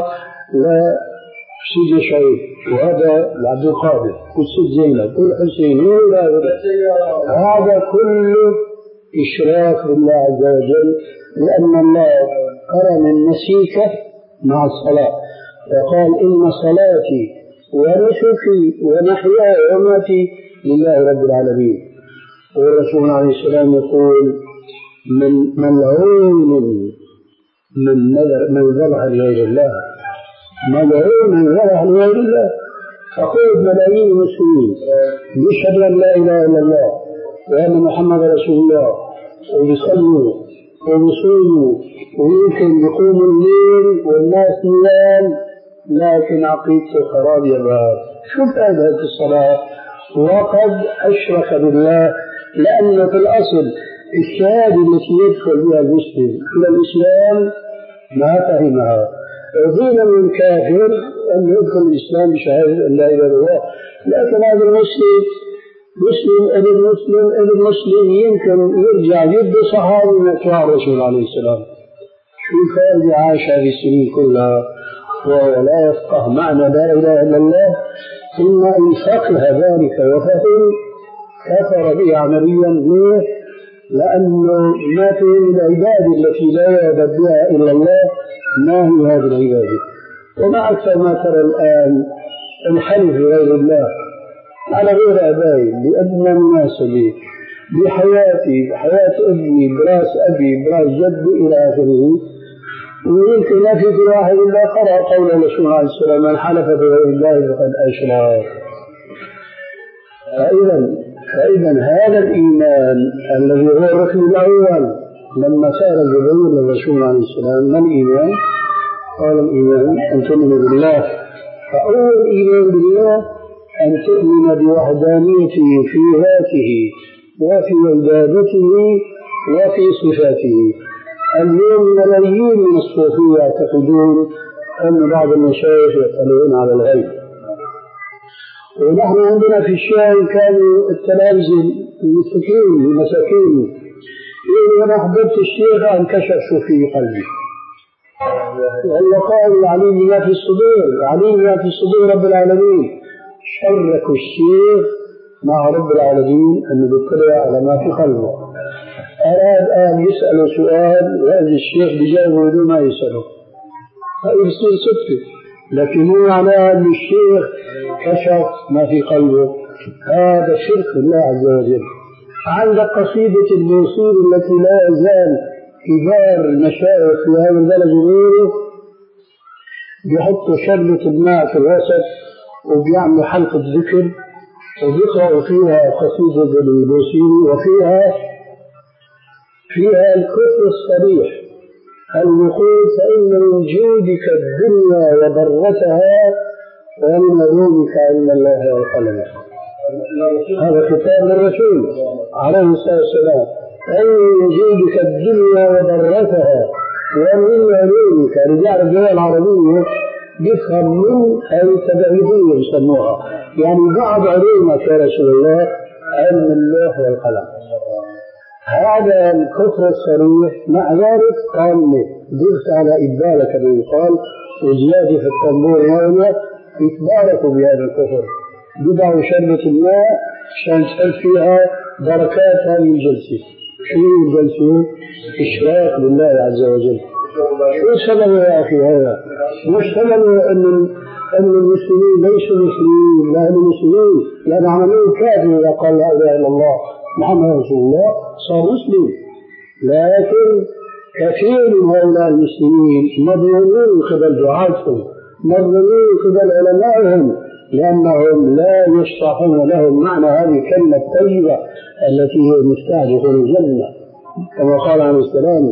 لسيد شعيب وهذا لعبد القادر والسيد زينب والحسين، هذا كله إشراك بالله عز وجل، لأن الله قرن النسيك مع الصلاة فقال إن صلاتي ونسكي ومحياي ومماتي لله رب العالمين. والرسول عليه السلام يقول من ملعون من نذر من ذبح لغير الله، ملعون من ذبح لغير الله. فقلت ملايين المسلمين يشهد أن لا إله إلا الله وأن محمد رسول الله، ويصلوا ويصوموا ويمكن يقوموا الليل والناس نيام، لكن عقيدته خراب يا باب. شو فائدة الصلاة وقد أشرك بالله؟ لأن في الأصل الشهادة التي يدخل بها المسلم إلى الإسلام ما فهمها. أذين من كافر أن يدخل الإسلام بشهادة أن لا إله إلا الله، لكن هذا المسلم مسلم ابن مسلم ابن مسلم يمكن يرجع جد صحابي من أتباع الرسول عليه السلام. شو الفائدة عاش هذه السنين كلها وهو لا يفقه معنى لا إله إلا الله؟ ثم إن فقه ذلك وفهم كفر به عمليا. ليه؟ لأنه ما في العبادة التي لا يعبد بها إلا الله. ما هي هذه العبادة؟ وما أكثر ما ترى الآن الحلف بغير الله على غير أبائي بأدنى مناسبة بحياتي بحياة ابني براس أبي براس جدي إلى آخره. ويمكن ما في كل واحد إلا قرأ قول الرسول عليه السلام من حلف بغير الله فقد أشرك. فإذا فإذا هذا الإيمان الذي هو الركن الأول لما سأل جبريل الرسول عليه السلام ما الإيمان؟ قال الإيمان أن تؤمن بالله. فأول إيمان بالله أن تؤمن بوحدانيته في ذاته وفي عبادته وفي صفاته. اليوم ملايين من الصوفية يعتقدون أن بعض المشايخ يطلعون على الغيب. ونحن عندنا في الشام كانوا التلامذة المسكين المساكين يقولوا أنا أحببت الشيخ انكشف شو في قلبي، والله قال عليم ما في الصدور، عليم ما في الصدور رب العالمين. شركوا الشيخ مع رب العالمين أنه بيطلع على ما في قلبه. أراد أن يسأل سؤال وهذا الشيخ بجاوبه بدون ما يسأله، فيصير صدفة، لكن مو معناه أن الشيخ كشف ما في قلبه. هذا شرك بالله عز وجل. عندك قصيدة البوصير التي لا يزال كبار المشايخ في هذا البلد وغيره بيحطوا شربة الماء في الوسط وبيعملوا حلقة ذكر وبيقرأوا فيها قصيدة البوصير، وفيها فيها الكفر الصريح الوقود فإن من جودك الدنيا وضرتها ومن علومك علم الله والقلم. هذا كتاب الرسول عليه الصلاة والسلام. فإن من جودك الدنيا وضرتها ومن علومك. رجال الدول العربية يفهم من التبعيدية يسموها، يعني بعض علومك يا رسول الله علم الله والقلم. هذا الكفر الصريح. مع ذلك قال لي ضفت على إبدالك كما يقال وزيادة في التنبور هنا إتباركوا بهذا الكفر. بدعوا شربة الماء عشان تحل فيها بركات هذه الجلسة. شو الجلسة؟ إشراك بالله عز وجل. شو سبب يا أخي هذا؟ مش سبب أن أن المسلمين ليسوا مسلمين، لا هم مسلمين، لأن عملوا كافر إذا قال لا إله إلا الله محمد رسول الله صار مسلم. لكن كثير من هؤلاء المسلمين مظلومين من قبل دعاتهم، مظلومين من قبل علمائهم، لأنهم لا يشرحون لهم معنى هذه الكلمة الطيبة التي هي مفتاح دخول الجنة. كما قال عليه السلام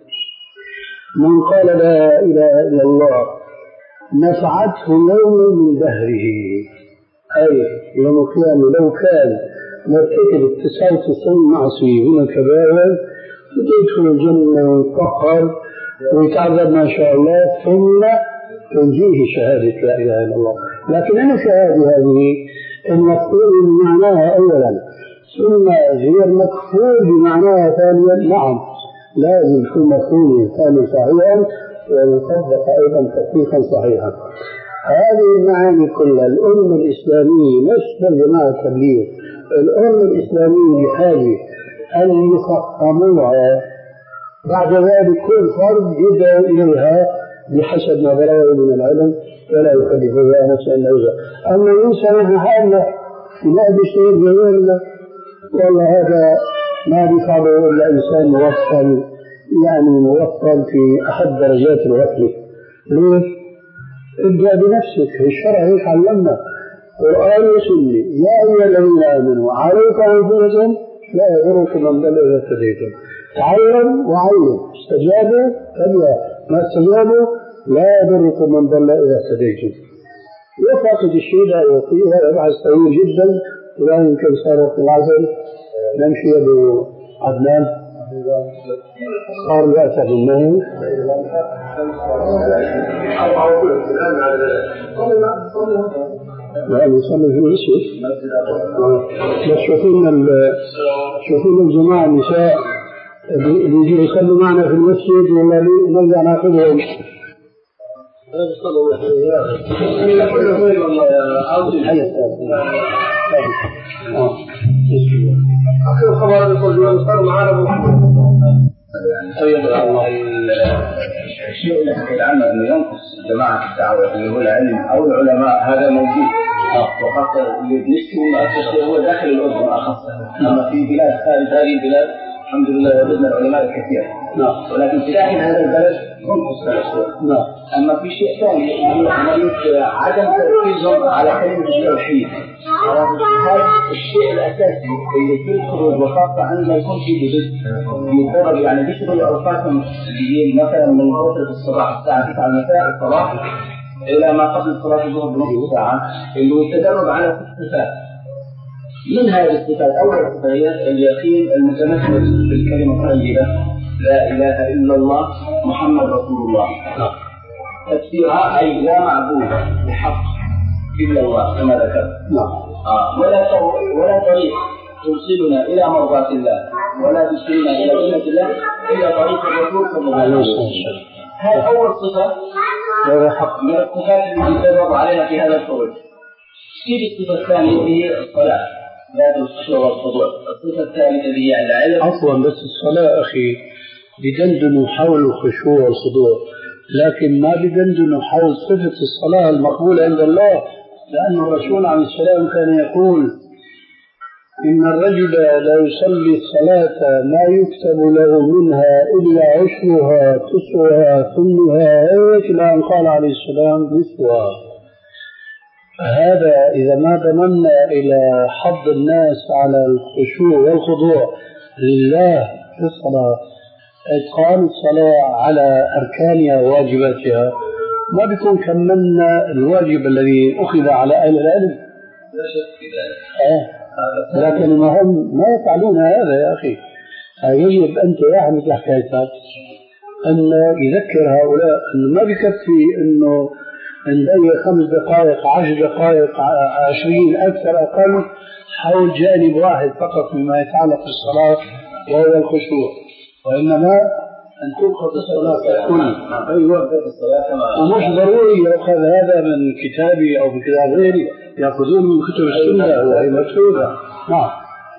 من قال لا إله إلا الله نفعته يوم من دهره، أي يوم القيامة لو كان مرتكب تسعة وتسعين معصية من الكبائر يدخل الجنة ويطهر ويتعذب ما شاء الله ثم تنجيه شهادة لا إله إلا الله. لكن أنا شهادة هذه المفعول بمعناها أولا ثم غير مكفول بمعناها ثانيا. نعم لازم يكون مفعول ثاني صحيحا ويطبق أيضا تطبيقا صحيحا. هذه المعاني كلها الأمة الإسلامية مش بالجماعة التبليغ، الأمة الإسلامية بحاجة أن يفهموها. بعد ذلك كل فرد يدعو إليها بحسب ما بلغه من العلم ولا يكلف بها نفسا إلا وسعها. أما الإنسان حالنا لا بشيء غيرنا والله هذا ما بيفعله إلا إنسان موصل، يعني موصل في أحد درجات الوصل. ليه؟ ابدأ بنفسك، الشرع هيك علمنا قرآن وسنة. يا أيها الذين آمنوا عليكم أنفسكم لا يضركم من ضل إذا اهتديتم. تعلم وعلم، استجابوا فلا ما استجابوا لا يضركم من ضل إذا اهتديتم. وفاقد الشيء لا يعطيه. هذا بحث طويل جدا ولا يمكن صار في العزل. نمشي أبو عدنان صار يأتى بالنهي. لا نصلي في المسجد بس شوفونا شوفونا الجماعة النساء بيجوا يصلوا معنا في المسجد ولا نرجع ناخذهم. أخير خبر يقول صار معنا طيب الله الشيء اللي حكيت عنه انه ينقص جماعه الدعوه اللي هو العلم او العلماء هذا موجود وخاصه اللي بنشتي هو داخل الاردن اخصه. اما في بلاد خارج هذه البلاد الحمد لله وجدنا العلماء الكثير. نعم. ولكن في داخل هذا البلد ينقص هذا الشيء. نعم. اما في شيء ثاني هو عمليه عدم تركيزهم على كلمه التوحيد. هذا الشيء الاساسي اللي في الخروج وخاصه عندما يكون في جزء يضطر يعني بيشتغل اوقاتهم مثلا من فتره الصباح الساعه تسعة المساء الصباح الى ما قبل صلاه الظهر بنصف ساعه اللي هو التدرب على صفات. من هذه الصفات اول صفه هي اليقين المتمثل بالكلمه الطيبه لا اله الا الله محمد رسول الله. تفسيرها اي لا معبود بحق الا الله كما ذكرت. آه. ولا ولا طريق توصلنا الى مرضات الله ولا توصلنا الى جنه الله الا طريق الرسول صلى الله عليه وسلم. هذه اول صفه وهو حق من الصفات التي تدور عليها في هذا الخروج. تيجي الصفه الثانيه هي الصلاه لا الخشوع والخضوع. الصفه الثالثه هي العلم. عفوا بس الصلاه اخي بدندنوا حول الخشوع والخضوع لكن ما بدندنوا حول صفه الصلاه المقبوله عند الله. لأن الرسول عليه السلام كان يقول إن الرجل لا يصلي الصلاة ما يكتب له منها إلا عشرها تسعها ثمنها هيك لأن قال عليه السلام نصفها. هذا إذا ما ضمنا إلى حض الناس على الخشوع والخضوع لله في الصلاة إتقان الصلاة على أركانها وواجباتها ما بيكون كملنا الواجب الذي أخذ على أهل العلم. لا شك في ذلك. آه. لكن المهم ما يفعلون هذا يا أخي. يجب أنت يا حمد حكايتك أن يذكر هؤلاء أنه ما بكفي أنه عند أي خمس دقائق عشر دقائق عشرين أكثر أقل حول جانب واحد فقط مما يتعلق بالصلاة وهو الخشوع وإنما أن تؤخذ الصلاة كلها. أيوة. ومش ضروري يأخذ هذا من كتابي أو من كتاب غيري يأخذون من كتب السنة وهي مكتوبة. نعم.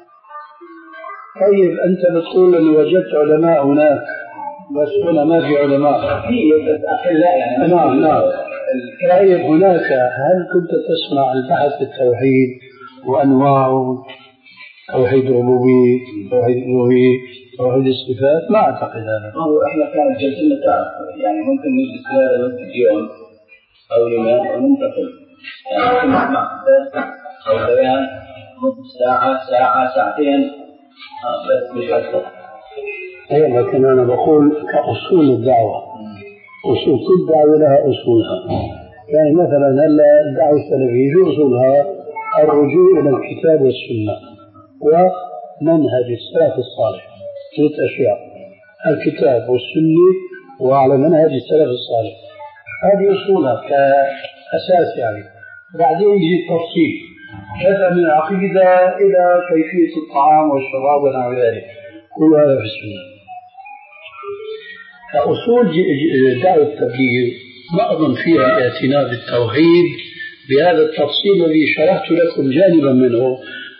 طيب أنت بتقول أني وجدت علماء هناك بس هنا ما في علماء. في بس أقلاء يعني. نعم نعم. طيب هناك هل كنت تسمع البحث في التوحيد وأنواعه توحيد الربوبية توحيد الألوهية توحيد الصفات؟ ما أعتقد هذا. هو إحنا كانت جلسنا تعرف يعني ممكن نجلس هذا بس يوم أو يومين أو ننتقل يعني ممكن نسمع درس أو بيان نصف ساعة ساعة ساعتين بس مش أكثر. أي لكن أنا بقول كأصول الدعوة أصول كل دعوة لها أصولها. يعني مثلا هلا الدعوة السلفية شو أصولها؟ الرجوع إلى الكتاب والسنة ومنهج السلف الصالح. ثلاث أشياء الكتاب والسنة وعلى منهج السلف الصالح. هذه أصولها كأساس يعني. بعدين يجي التفصيل بدءا من العقيدة إلى كيفية الطعام والشراب ونحو ذلك كل هذا في السنة. كأصول دعوة التبليغ ما أظن فيها الاعتناء بالتوحيد بهذا التفصيل الذي شرحت لكم جانبا منه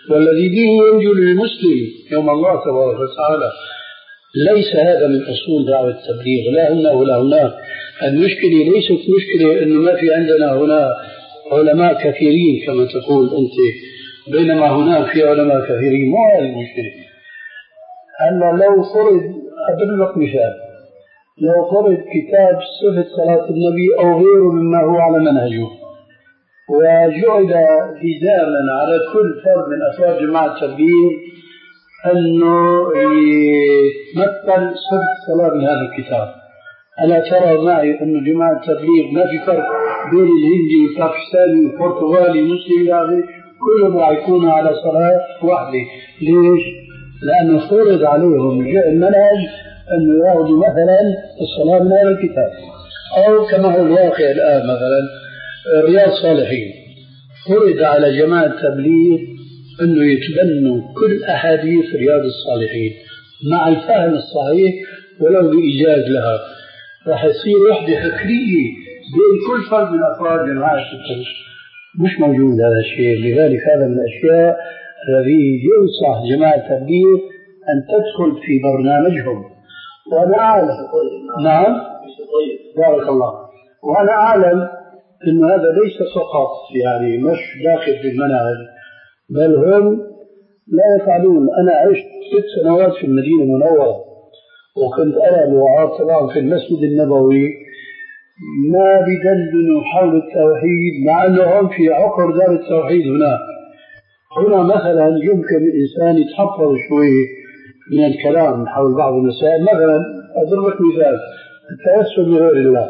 والذي به ينجو للمسلم يوم الله تبارك وتعالى. ليس هذا من أصول دعوة التبليغ لا هنا ولا هناك. المشكلة ليست مشكلة أنه ما في عندنا هنا علماء كثيرين كما تقول أنت، بينما هناك في علماء كثيرين. ما هي المشكلة؟ أن لو فرض، أضرب لك مثال، لو فرض كتاب صفة صلاة النبي أو غيره مما هو على منهجه، وجعل لزاما على كل فرد من أفراد جماعة التبليغ أنه يمثل صفة الصلاة بهذا الكتاب، ألا ترى معي أن جماعة التبليغ ما في فرق بين الهندي والباكستاني والبرتغالي والمسلم الآخر، كلهم راح يكونوا على صلاة واحدة؟ ليش؟ لأنه فرض عليهم المنهج أن يأخذوا مثلا الصلاة من هذا الكتاب. أو كما هو الواقع الآن مثلا رياض الصالحين، فرض على جماعة التبليغ أنه يتبنوا كل أحاديث رياض الصالحين مع الفهم الصحيح ولو بإيجاز لها. راح يصير وحدة فكرية بين كل فرد من أفراد جماعة التبليغ. مش موجود هذا الشيء. لذلك هذا من الأشياء الذي ينصح جماعة التبليغ أن تدخل في برنامجهم. وأنا أعلم، نعم بارك الله، وأنا أعلم أن هذا ليس فقط يعني مش داخل في المنهج، بل هم لا يفعلون. أنا عشت ست سنوات في المدينة المنورة، وكنت أرى الوعاظ طبعا في المسجد النبوي ما بدندنوا حول التوحيد، مع أنهم في عقر دار التوحيد. هنا هنا مثلا يمكن الإنسان يتحفظ شوي من الكلام حول بعض المسائل. مثلا أضرب لك مثال، التوسل بغير الله.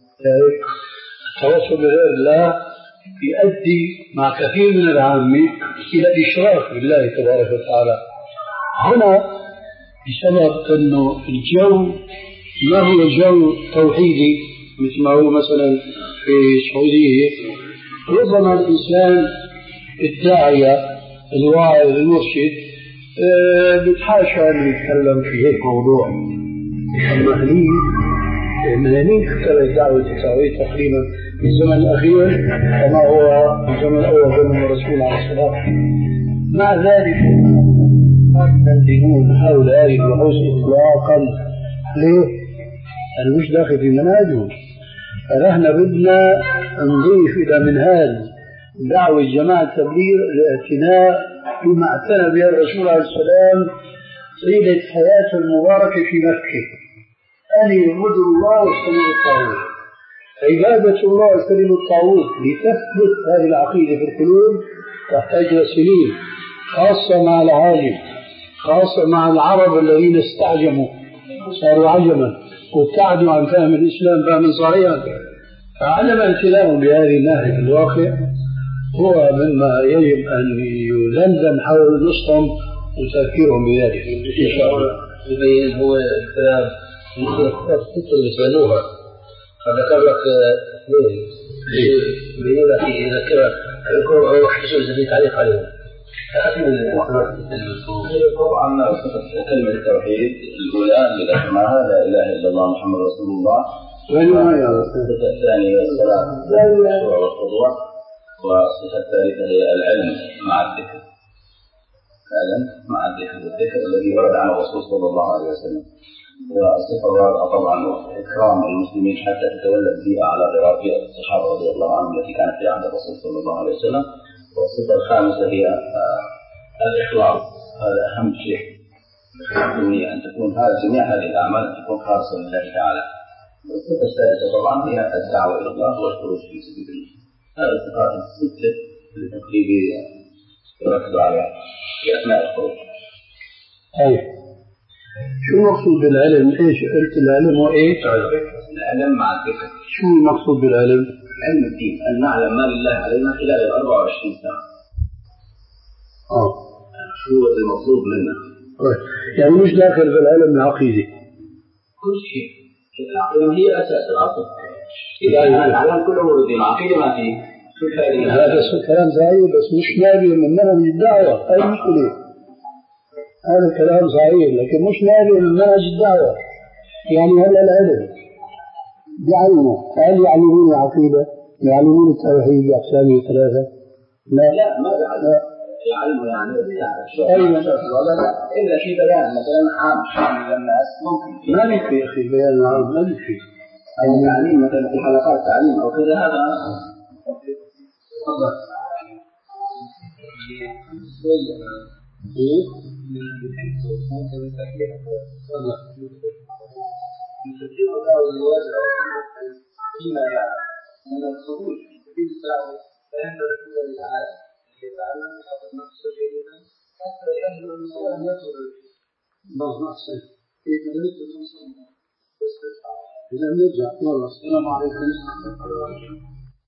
التوسل بغير الله يؤدي مع كثير من العامة إلى الإشراك بالله تبارك وتعالى. هنا بسبب أنه الجو ما هو جو توحيدي مثل ما هو مثلا في السعودية، ربما الإنسان الداعية الواعظ المرشد بتحاشى أن يتكلم في هيك موضوع. أما هني ملايين اخترعت دعوة التوحيد تقريبا في الزمن الأخير كما هو في الزمن الأول زمن الرسول عليه الصلاة والسلام. مع ذلك ما تندمون حول هذه البحوث إطلاقا. ليه؟ أنا مش داخل في منهجهم. فنحن بدنا نضيف إلى منهاج دعوة جماعة التبليغ الاعتناء بما اعتنى به الرسول عليه السلام طيلة حياته المباركة في مكة، أن يعبدوا الله واجتنبوا الطاغوت. عبادة الله واجتنبوا الطاغوت لتثبت هذه العقيدة في القلوب تحتاج إلى سنين، خاصة مع العاجم، خاصة مع العرب الذين استعجموا صاروا عجما وابتعدوا عن فهم الإسلام فهما صحيحا. فعلم التزامهم بهذه الناحية الواقع هو مما يجب أن يلملم حول نصهم وتذكيرهم بذلك إن شاء الله. يبين هو الكلام الستة اللي بيسمنوها، فذكر لك اثنين يبين لك يذكرك أو حسوا إذا في تعليق عليهم. طبعا كلمة التوحيد الأولى إذا سمعها لا إله إلا الله محمد رسول الله، والصفة الثانية الصلاة والقدوة، والصفة الثالثة هي العلم مع الذكر، العلم مع الذكر والذكر الذي ورد عن الرسول صلى الله عليه وسلم. والصفة الرابعة طبعا إكرام المسلمين حتى تتولد بيئة على غرار بيئة الصحابة رضي الله عنهم التي كانت في عهد الرسول صلى الله عليه وسلم. والصفة الخامسة هي الإخلاص، هذا أهم شيء، أن تكون هذه جميع هذه الأعمال تكون خاصة لله تعالى. والصفة السادسة طبعا هي الدعوة إلى الله والخروج في سبيل الله. هذه الصفات الستة اللي تقريبا يركزوا عليها في أثناء الخروج. أي شو المقصود بالعلم؟ إيش قلت العلم وإيش؟ العلم مع الذكر. شو المقصود بالعلم؟ علم الدين، أن نعلم ما لله علينا خلال الأربع وعشرين ساعة. آه. شو المطلوب منا؟ يعني مش داخل في العلم العقيدي. كل شيء. العقيدة هي أساس الأصل. إذا العلم كله هو الدين، العقيدة ما فيه. هذا كلام صحيح بس مش نابع من منهج الدعوة. أي مشكلة؟ هذا الكلام صحيح لكن مش نابع من منهج الدعوة. يعني هلا العلم يعلموا، هل يعلمون العقيدة؟ يعلمون التوحيد بأقسامه الثلاثة؟ لا لا ما بعد. يعلمه يعني يعرف شو أي شخص ولا لا إلا في بيان مثلا عام شامل للناس ممكن ما يكفي يا أخي بيان العرض ما يكفي أو تعليم مثلا في حلقات تعليم أو كذا هذا تفضل إيه؟ ممكن تحكي يستطيع الله الواجب فيما يعلم من الخروج في سبيل الدعوة فينبغي كل العالم يتعلم هذا النقص جيدا حتى يهدر المسؤول أن يدخل الله نحسن في تدريس النصوص إذا نرجع والله السلام عليكم.